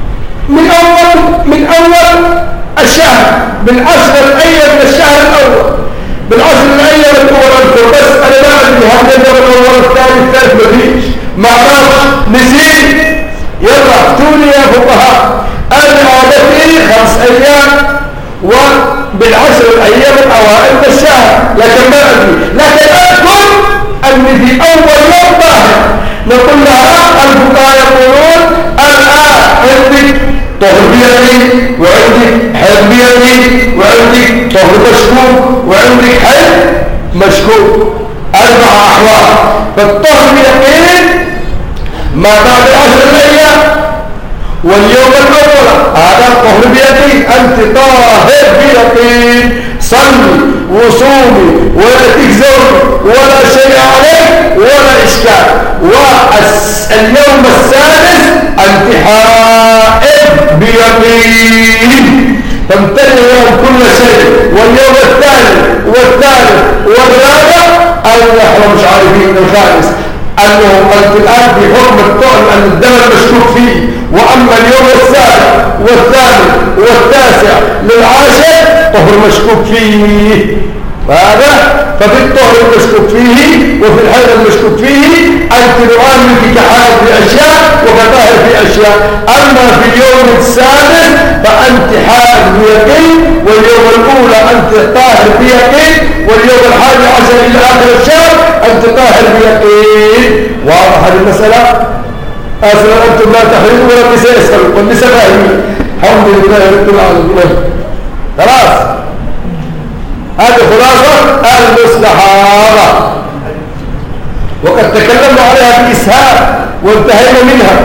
من أول الشهر بالعشر الأيام من الشهر الأول، بالعشر الأيام الأول أذكر، بس أنا لا أدري هل يجب الأول الثاني الثالث مفيش معرفش نسيت. يلا افتوني يا فقهاء، أنا عادتي 5 أيام وبالعشر الأيام الأوائل من الشهر، لكن ما أدري، لكن أذكر أني في أول يوم ظاهر. نقول لها الفقهاء يقولون الآن عندك طهر بيدي وعندك حيض بيدي وعندك طهر مشكوك وعندك حيض مشكوك، 4 أحوال. فالطهر بيقين ما بعد 10 أيام واليوم الأول هذا الطهر بيدي، أنت طاهر بيقين، صلي وصومي ولا تكذب ولا شيء عليك ولا إشكال. واليوم السادس أنت حائض بيقين، تمتلئ يوم كل شيء. واليوم الثاني والثالث والرابع أنه مش عارفين الخامس أنه أنت الآن في حكم الطعن أن الدم المشكوك فيه. وأما اليوم السابع والثامن والتاسع للعاشر طهر مشكوك فيه، ففي الطهر المشكوك فيه وفي الحيض المشكوك فيه أنت نعاملك كحائض في أشياء وكطاهر في أشياء. أما في اليوم السادس فأنت حائض بيقين، واليوم الأولى أنت طاهر بيقين، واليوم 11 إلى آخر الشهر أنت طاهر بيقين. واضح هذه المسألة؟ أصلا أنتم لا تحرموا ولا النساء يسألوا والنساء فاهمين. الحمد لله رب العالمين. خلاص هذه خلاصة المستحاضة، وقد تكلمنا عليها بإسهاب وانتهينا منها.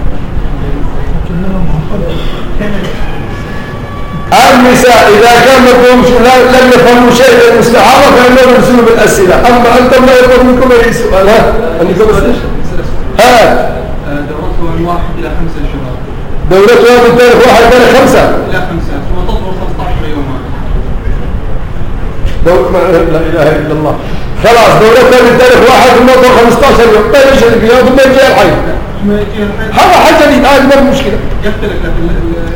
النساء إذا كان لم يفهموا شيء من المستحاضة فإنهم يرسلوا بالأسئلة. أما أنتم لا يفهم منكم أي سؤال. دورته من 1 إلى 5 شهور. دورتها من تاريخ 1 إلى 5 إلى 5 ثم تطهر 15 يوما. لا إله إلا الله. خلاص دورتها من تاريخ 1 ثم تطهر 15 يوم. طيب ايش اللي فيها؟ ثم يجي الحي. هذا حاجة دي هذا ما المشكلة. يختلف لكن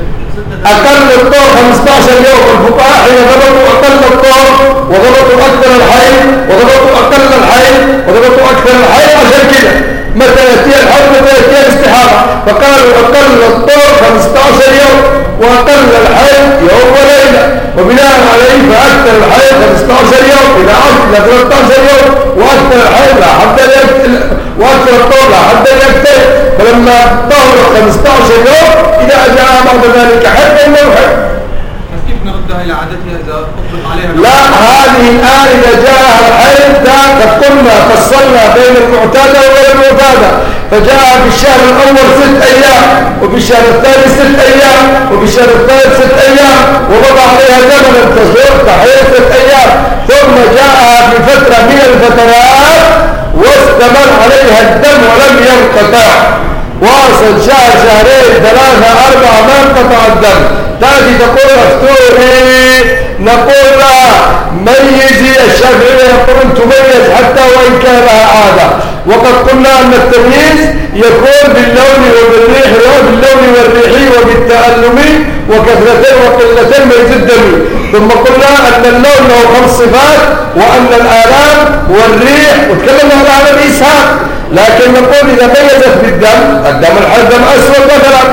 أقل الطور 15 يوم. الفقهاء حين ضبطوا أقل الطور وضبطوا أكثر الحي وضبطوا أقل الحي وضبطوا أكثر الحي عشان كده متى يأتي الحي متى يأتي الاستحاضة، فقالوا أقل الطور 15 يوم وأقل الحي يوم وليلة، وبناء عليه فأكثر الحي 15 يوم إلى 10 إلى 13 يوم، وأكثر الحي لا حد وأكثر الطور لا حد يكتب. فلما طهر 15 يوم إذا جاء بعد ذلك حد إنه حد. كيف نردها إلى عادتها إذا أطلق عليها؟ لا هذه الآن إذا جاءها الحيض قد قلنا فصلنا بين المعتادة وغير المعتادة، فجاء في الشهر الأول 6 أيام، وفي الشهر الثاني 6 أيام، وفي الشهر الثالث 6 أيام، ووضع عليها زمنا تصوير تحيض 6 أيام، ثم جاءها في فترة من الفترات واستمر عليها الدم ولم ينقطع، واصل شهر 2 3 4 ما انقطع الدم، تأتي تقول افتوني، نقول لها ميزي. الشافعية يقولون تميز حتى وإن كان لها عادة، وقد قلنا أن التمييز يكون باللون وبالريح وباللون والريح وبالتألم وكثرتين وقلتين ميز الدم. ثم قلنا أن اللون له 5 صفات، وأن الآلام والريح، وتكلمنا على هذا الإسهام. لكن نقول إذا ميزت بالدم، الدم الدم أسود مثلا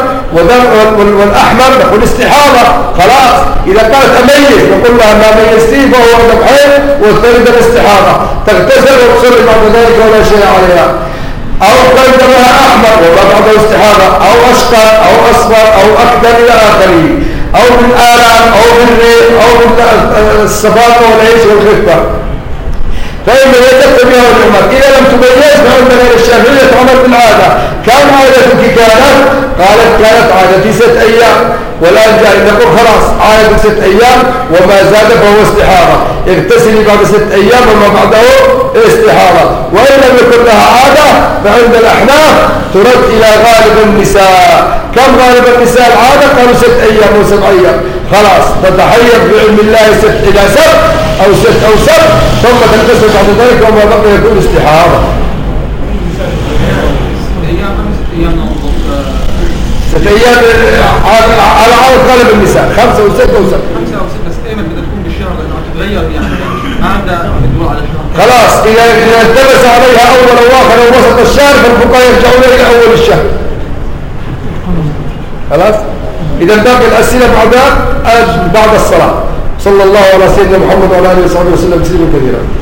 والأحمر نقول استحاضة، خلاص. إذا قالت أميز نقول لها ما ميزتيه فهو دم حيض والثاني دم استحاضة، تغتسل وتصلي بعد ذلك ولا شيء عليها. أو قال دمها أحمر ولا بعده استحاضة، أو أشقر أو أصفر أو أكثر إلى آخره، أو بالآلام أو بالريح أو بالصفاقة والعيش والخفة، فإن يتبت بها العمر. إذا لم تميز فعندنا الشافعية تعمل بالعادة. كم عادتك كانت؟ قالت كانت عادتي 6 أيام، والآن جاء نقول خلاص عادة 6 أيام وما زاد فهو استحاضة، اغتسلي بعد 6 أيام وما بعده استحاضة. وإن لم يكن لها عادة فعند الأحناف ترد إلى غالب النساء. كم غالب النساء العادة؟ قالوا 6 أيام و7 أيام، خلاص تتحير بعلم الله 6 إلى 7 أو 6 أو 7 ثم تغتسل بعد ذلك وما بقي يكون استحاضة. 6 أيام على عادة غالب النساء 5 و6 و7. 5 أو 6 بس أيمن بدها تكون بالشهر لأنها تتغير يعني ما عندها دواء على الشهر. خلاص إذا التبس عليها أول أو آخر أو وسط الشهر فالفقهاء يرجعون إلى أول الشهر. خلاص. إذا باقي الأسئلة بعد الصلاة. صلى الله على سيدنا محمد وعلى آله وصحبه وسلم تسليما كثيرا.